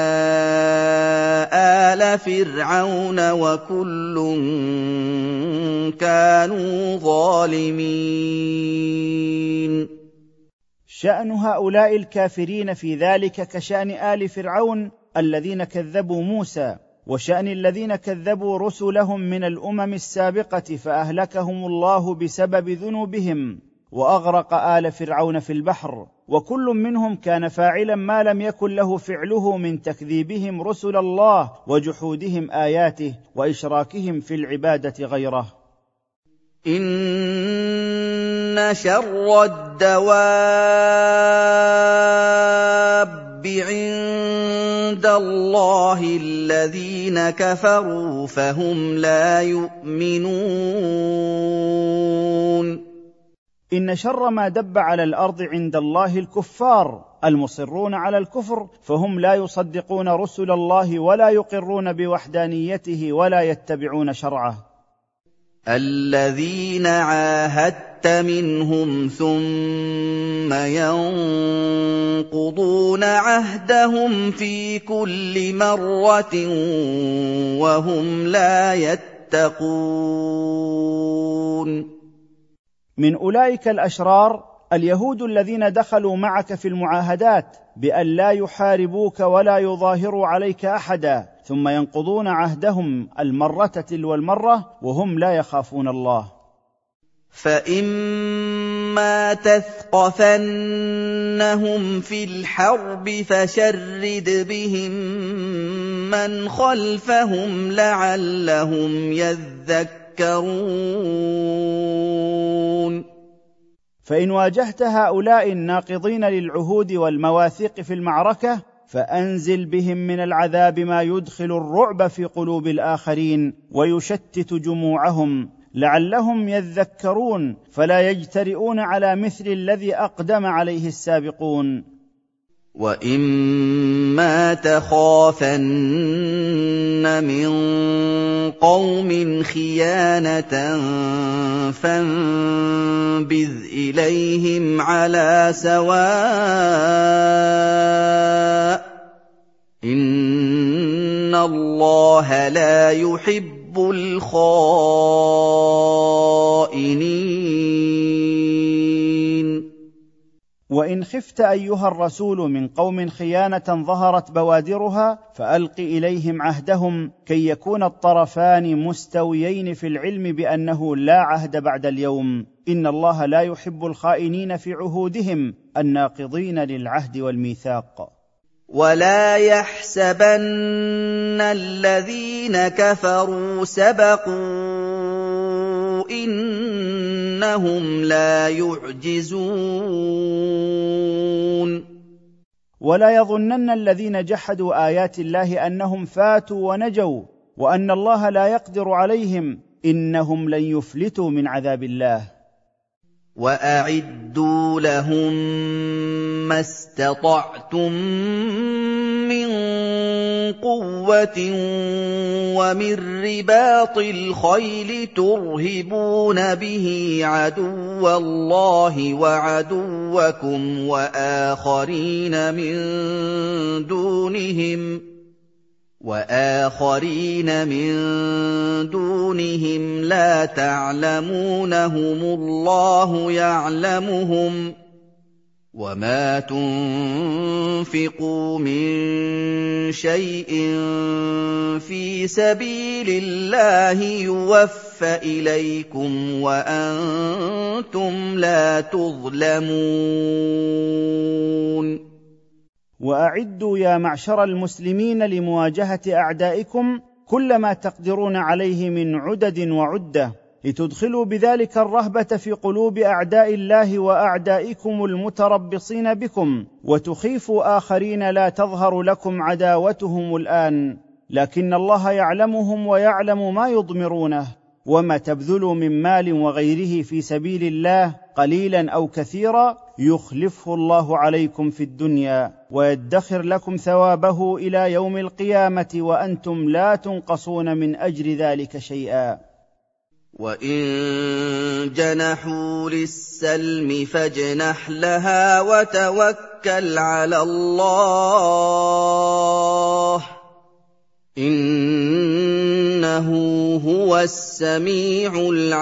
آل فرعون وكل كانوا ظالمين. شأن هؤلاء الكافرين في ذلك كشأن آل فرعون الذين كذبوا موسى، وشأن الذين كذبوا رسلهم من الأمم السابقة فأهلكهم الله بسبب ذنوبهم، وأغرق آل فرعون في البحر، وكل منهم كان فاعلا ما لم يكن له فعله من تكذيبهم رسل الله وجحودهم آياته وإشراكهم في العبادة غيره. إن شر الدواب عند الله الذين كفروا فهم لا يؤمنون. إن شر ما دب على الأرض عند الله الكفار المصرون على الكفر، فهم لا يصدقون رسل الله ولا يقرون بوحدانيته ولا يتبعون شرعه. الذين عاهدت منهم ثم ينقضون عهدهم في كل مرة وهم لا يتقون. من أولئك الأشرار اليهود الذين دخلوا معك في المعاهدات بأن لا يحاربوك ولا يظاهروا عليك أحدا، ثم ينقضون عهدهم المرة تلو المرة وهم لا يخافون الله. فإما تثقفنهم في الحرب فشرد بهم من خلفهم لعلهم يذكرون. فإن واجهت هؤلاء الناقضين للعهود والمواثيق في المعركة فأنزل بهم من العذاب ما يدخل الرعب في قلوب الآخرين ويشتت جموعهم لعلهم يذكرون فلا يجترئون على مثل الذي أقدم عليه السابقون. وَإِمَّا تَخَافَنَّ مِن قَوْمٍ خِيَانَةً فَانبِذْ إِلَيْهِمْ عَلَىٰ سَوَاءٍ ۚ إِنَّ اللَّهَ لَا يُحِبُّ الْخَائِنِينَ. وإن خفت أيها الرسول من قوم خيانة ظهرت بوادرها فألق إليهم عهدهم كي يكون الطرفان مستويين في العلم بأنه لا عهد بعد اليوم، إن الله لا يحب الخائنين في عهودهم الناقضين للعهد والميثاق. ولا يحسبن الذين كفروا سبقوا إنهم لا يعجزون. ولا يظنن الذين جحدوا آيات الله أنهم فاتوا ونجوا وأن الله لا يقدر عليهم، إنهم لن يفلتوا من عذاب الله. وَأَعِدُّوا لَهُم مَّا اسْتَطَعْتُم مِّن قُوَّةٍ وَمِن رِّبَاطِ الْخَيْلِ تُرْهِبُونَ بِهِ عَدُوَّ اللَّهِ وَعَدُوَّكُمْ وآخرين من دونهم لا تعلمونهم الله يعلمهم، وما تنفقوا من شيء في سبيل الله يوفى إليكم وأنتم لا تظلمون. وأعدوا يا معشر المسلمين لمواجهة أعدائكم كل ما تقدرون عليه من عدد وعدة، لتدخلوا بذلك الرهبة في قلوب أعداء الله وأعدائكم المتربصين بكم، وتخيفوا آخرين لا تظهر لكم عداوتهم الآن، لكن الله يعلمهم ويعلم ما يضمرونه. وما تبذلوا من مال وغيره في سبيل الله قليلا أو كثيرا يخلفه الله عليكم في الدنيا ويدخر لكم ثوابه إلى يوم القيامة وأنتم لا تنقصون من أجر ذلك شيئا. وَإِن جَنَحُوا لِلسَّلْمِ فَاجْنَحْ لَهَا وَتَوَكَّلْ عَلَى اللَّهِ ۚ إِنَّهُ هُوَ السَّمِيعُ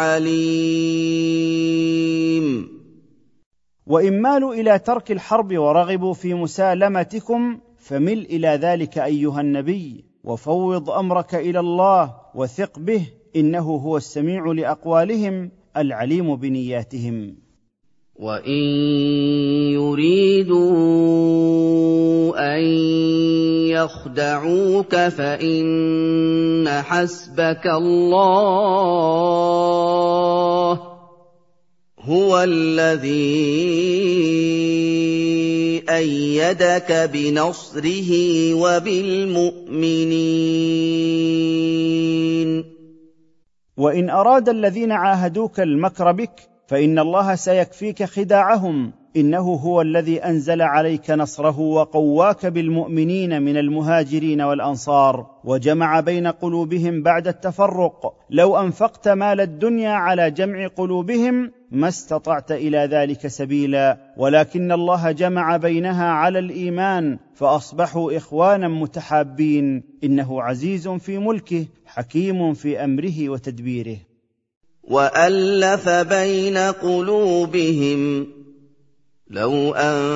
الْعَلِيمُ. وإن مالوا إلى ترك الحرب ورغبوا في مسالمتكم فمل إلى ذلك أيها النبي، وفوض أمرك إلى الله وثق به، إنه هو السميع لأقوالهم العليم بنياتهم. وَإِن يُرِيدُوا أَن يَخْدَعُوكَ فَإِنَّ حَسْبَكَ اللَّهُ ۚ هُوَ الَّذِي أَيَّدَكَ بِنَصْرِهِ وَبِالْمُؤْمِنِينَ. وإن أراد الذين عاهدوك المكر بك فإن الله سيكفيك خداعهم، انه هو الذي انزل عليك نصره وقواك بالمؤمنين من المهاجرين والانصار وجمع بين قلوبهم بعد التفرق. لو انفقت مال الدنيا على جمع قلوبهم ما استطعت الى ذلك سبيلا، ولكن الله جمع بينها على الايمان فاصبحوا اخوانا متحابين، انه عزيز في ملكه حكيم في امره وتدبيره. وألف بين قلوبهم لو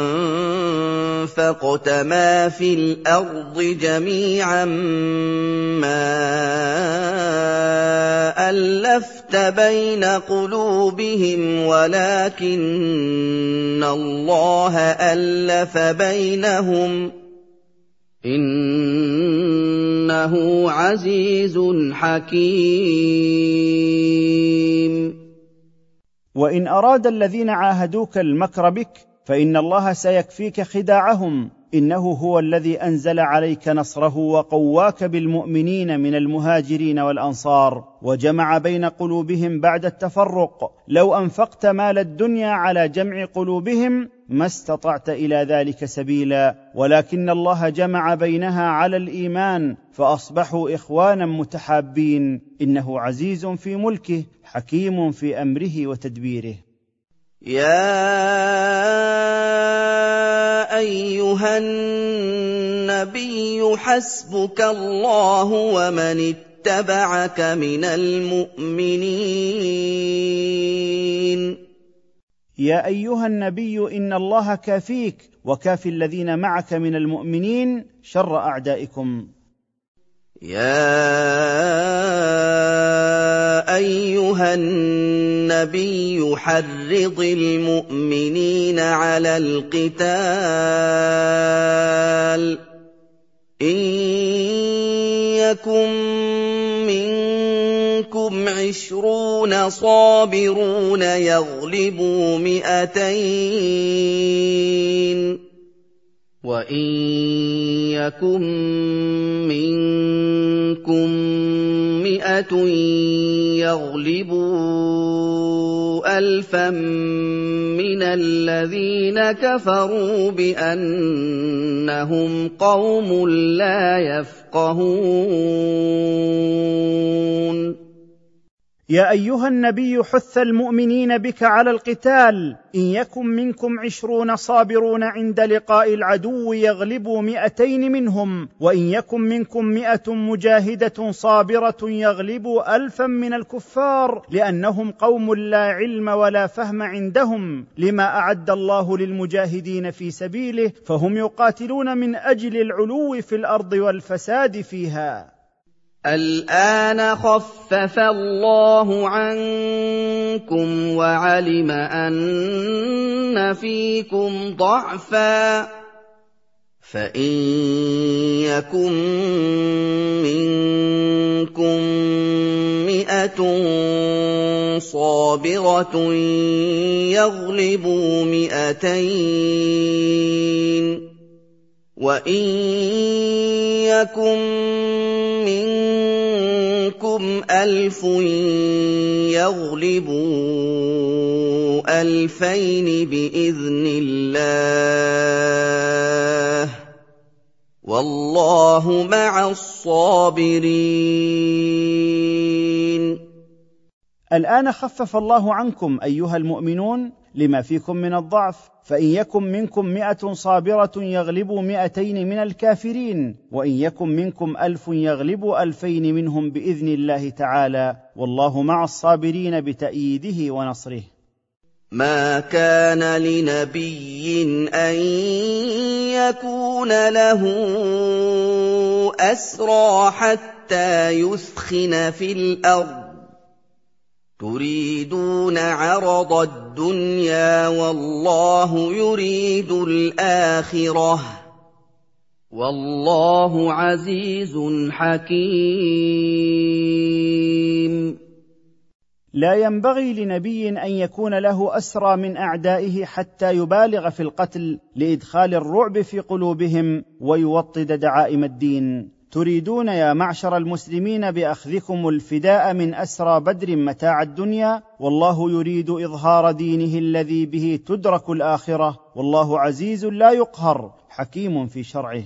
أنفقت ما في الأرض جميعا ما ألفت بين قلوبهم ولكن الله ألف بينهم إنه عزيز حكيم. وإن أراد الذين عاهدوك المكر بك فإن الله سيكفيك خداعهم، إنه هو الذي أنزل عليك نصره وقواك بالمؤمنين من المهاجرين والأنصار وجمع بين قلوبهم بعد التفرق. لو أنفقت مال الدنيا على جمع قلوبهم ما استطعت إلى ذلك سبيلا، ولكن الله جمع بينها على الإيمان فأصبحوا إخوانا متحابين، إنه عزيز في ملكه حكيم في أمره وتدبيره. يا أيها النبي حسبك الله ومن اتبعك من المؤمنين. يا أيها النبي إن الله كافيك وكافي الذين معك من المؤمنين شر أعدائكم. يا أيها النبي حرض المؤمنين على القتال إن يكن منكم 20 صابرون يغلبوا 200 وإن يكن منكم 100 يغلبوا 1000 من الذين كفروا بأنهم قوم لا يفقهون. يا أيها النبي حث المؤمنين بك على القتال إن يكن منكم 20 صابرون عند لقاء العدو يغلبوا 200 منهم، وإن يكن منكم 100 مجاهدة صابرة يغلبوا 1000 من الكفار لأنهم قوم لا علم ولا فهم عندهم لما أعد الله للمجاهدين في سبيله، فهم يقاتلون من أجل العلو في الأرض والفساد فيها. الآن خفف الله عنكم وعلم أن فيكم ضعفا فإن يكن منكم 100 صابرة يغلبوا 200 وإن يكن منكم 1000 يغلبوا 2000 بإذن الله والله مع الصابرين. الآن خفف الله عنكم أيها المؤمنون لما فيكم من الضعف، فإن يكن منكم 100 صابرة يغلبوا 200 من الكافرين، وإن يكن منكم 1000 يغلبوا 2000 منهم بإذن الله تعالى والله مع الصابرين بتأييده ونصره. ما كان لنبي أن يكون له أسرى حتى يثخن في الأرض تريدون عرض الدنيا والله يريد الآخرة والله عزيز حكيم. لا ينبغي لنبي أن يكون له أسرى من أعدائه حتى يبالغ في القتل لإدخال الرعب في قلوبهم ويوطد دعائم الدين. تريدون يا معشر المسلمين بأخذكم الفداء من أسرى بدر متاع الدنيا، والله يريد إظهار دينه الذي به تدرك الآخرة، والله عزيز لا يقهر حكيم في شرعه.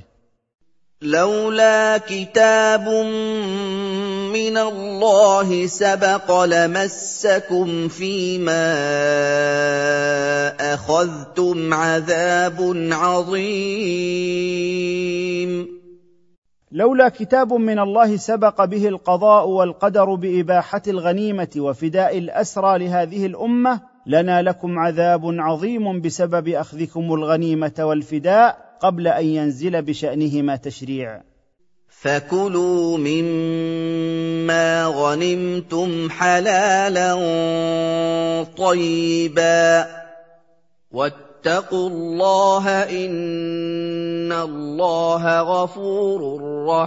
لولا كتاب من الله سبق لمسكم فيما أخذتم عذاب عظيم. لولا كتاب من الله سبق به القضاء والقدر بإباحة الغنيمة وفداء الأسرى لهذه الأمة لنالكم عذاب عظيم بسبب أخذكم الغنيمة والفداء قبل أن ينزل بشأنهما تشريع. فكلوا مما غنمتم حلالا طيبا واتقوا الله إن الله غفور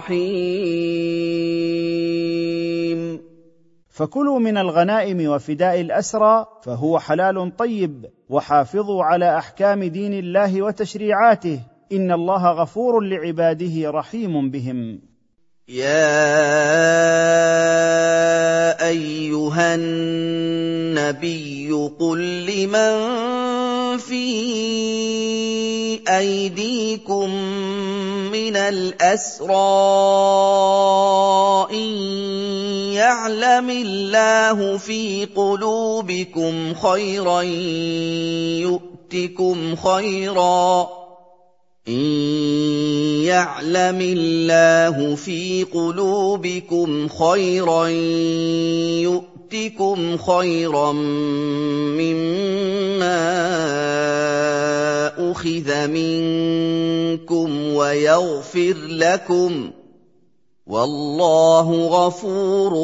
رحيم. فكلوا من الغنائم وفداء الأسرى فهو حلال طيب، وحافظوا على أحكام دين الله وتشريعاته، إن الله غفور لعباده رحيم بهم. يا أيها النبي قل لمن في أيديكم من الأسرى إن يعلم الله في قلوبكم خيرا يؤتكم خيرا مما أخذ منكم ويغفر لكم والله غفور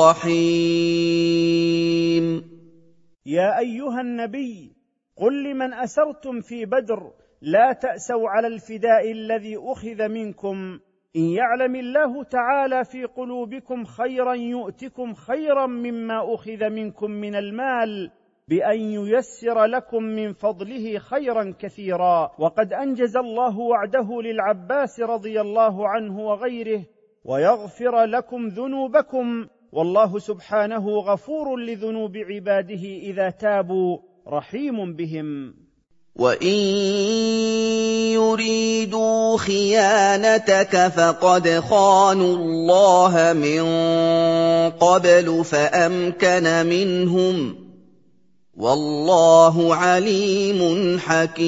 رحيم. يا أيها النبي قل لمن أسرتم في بدر لا تأسوا على الفداء الذي أخذ منكم، إن يعلم الله تعالى في قلوبكم خيرا يؤتكم خيرا مما أخذ منكم من المال، بأن ييسر لكم من فضله خيرا كثيرا. وقد أنجز الله وعده للعباس رضي الله عنه وغيره، ويغفر لكم ذنوبكم، والله سبحانه غفور لذنوب عباده إذا تابوا رحيم بهم. وَإِن يُرِيدُوا خِيَانَتَكَ فَقَدْ خَانُوا اللَّهَ مِن قَبْلُ فَأَمْكَنَ مِنْهُمْ ۗ وَاللَّهُ عَلِيمٌ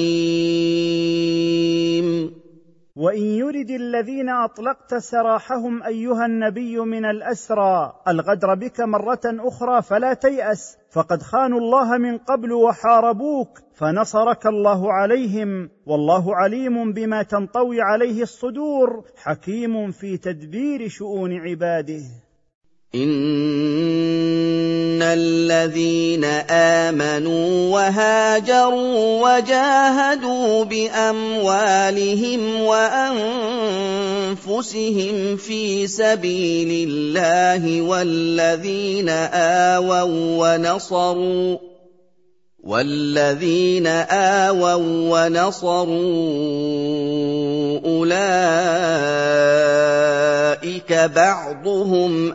حَكِيمٌ. وإن يرد الذين أطلقت سراحهم أيها النبي من الأسرى الغدر بك مرة أخرى فلا تيأس، فقد خانوا الله من قبل وحاربوك فنصرك الله عليهم، والله عليم بما تنطوي عليه الصدور حكيم في تدبير شؤون عباده. إِنَّ الَّذِينَ آمَنُوا وَهَاجَرُوا وَجَاهَدُوا بِأَمْوَالِهِمْ وَأَنفُسِهِمْ فِي سَبِيلِ اللَّهِ وَالَّذِينَ آوَوا وَّنَصَرُوا أُولَٰئِكَ بَعْضُهُمْ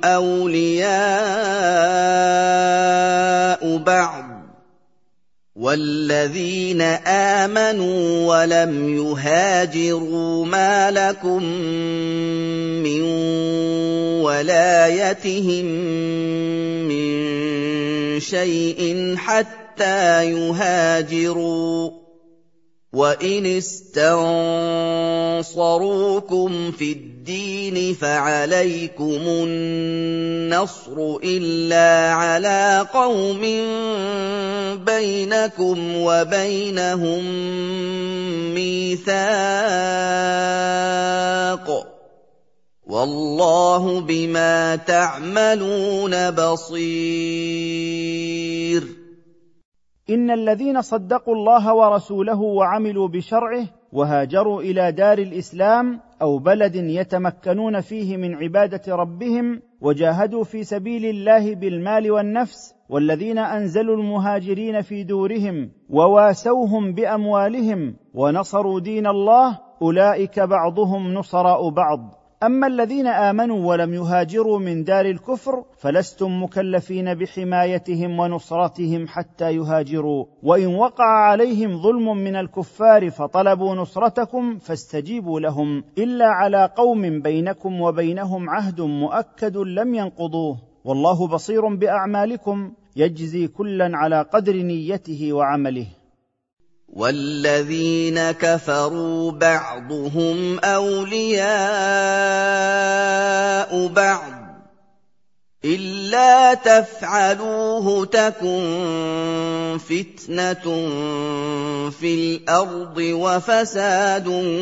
أَوْلِيَاءُ بَعْضٍ ۚ وَالَّذِينَ آمَنُوا وَلَمْ يُهَاجِرُوا مَا لَكُم مِّن وَلَايَتِهِم مِّن شَيْءٍ حَتَّىٰ يُهَاجِرُوا ۚ وَإِنِ اسْتَنصَرُوكُمْ فِي الدِّينِ فَعَلَيْكُمُ النَّصْرُ إِلَّا عَلَىٰ قَوْمٍ بَيْنَكُمْ وَبَيْنَهُم مِّيثَاقٌ ۗ وَاللَّهُ بِمَا تَعْمَلُونَ بَصِيرٌ. إن الذين صدقوا الله ورسوله وعملوا بشرعه وهاجروا إلى دار الإسلام أو بلد يتمكنون فيه من عبادة ربهم وجاهدوا في سبيل الله بالمال والنفس، والذين أنزلوا المهاجرين في دورهم وواسوهم بأموالهم ونصروا دين الله، أولئك بعضهم نصراء بعض، اما الذين امنوا ولم يهاجروا من دار الكفر فلستم مكلفين بحمايتهم ونصرتهم حتى يهاجروا، وان وقع عليهم ظلم من الكفار فطلبوا نصرتكم فاستجيبوا لهم، الا على قوم بينكم وبينهم عهد مؤكد لم ينقضوه، والله بصير باعمالكم يجزي كلا على قدر نيته وعمله. والذين كفروا بعضهم أولياء بعض إلا تفعلوه تكن فتنة في الأرض وفساد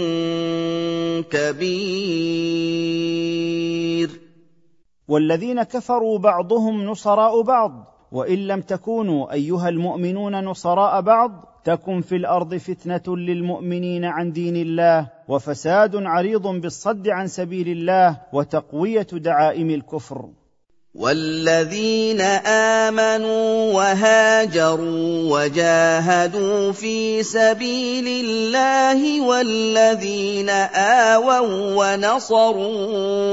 كبير. والذين كفروا بعضهم نصراء بعض، وإن لم تكونوا أيها المؤمنون نصراء بعض تكن في الأرض فتنة للمؤمنين عن دين الله، وفساد عريض بالصد عن سبيل الله وتقوية دعائم الكفر. والذين آمنوا وهاجروا وجاهدوا في سبيل الله والذين آووا ونصروا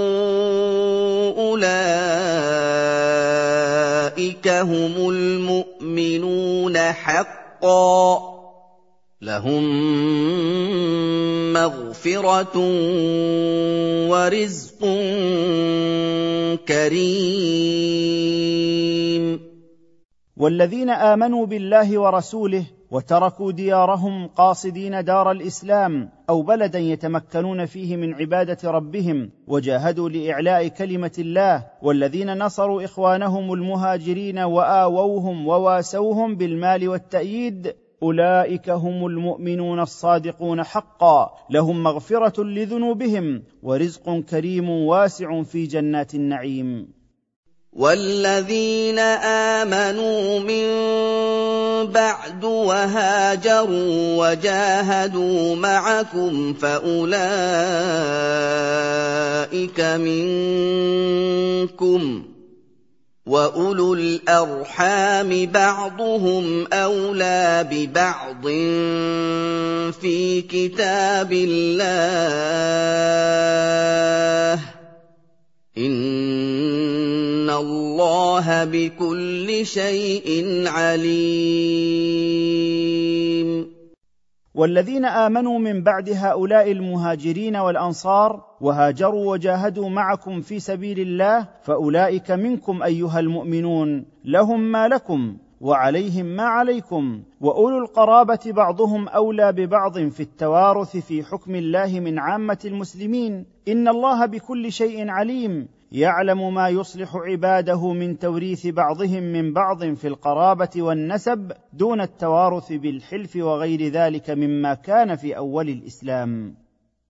أولئك هم المؤمنون حقا، لهم مغفرة ورزق كريم. والذين آمنوا بالله ورسوله وتركوا ديارهم قاصدين دار الإسلام أو بلدا يتمكنون فيه من عبادة ربهم وجاهدوا لإعلاء كلمة الله، والذين نصروا إخوانهم المهاجرين وآووهم وواسوهم بالمال والتأييد، أولئك هم المؤمنون الصادقون حقا، لهم مغفرة لذنوبهم ورزق كريم واسع في جنات النعيم. والذين آمنوا من بعد وهاجروا وجاهدوا معكم فأولئك منكم، وأولو الأرحام بعضهم أولى ببعض في كتاب الله، إن الله بكل شيء عليم. والذين آمنوا من بعد هؤلاء المهاجرين والأنصار وهاجروا وجاهدوا معكم في سبيل الله فأولئك منكم أيها المؤمنون، لهم ما لكم وعليهم ما عليكم، وأولو القرابة بعضهم أولى ببعض في التوارث في حكم الله من عامة المسلمين، إن الله بكل شيء عليم، يعلم ما يصلح عباده من توريث بعضهم من بعض في القرابة والنسب دون التوارث بالحلف وغير ذلك مما كان في أول الإسلام.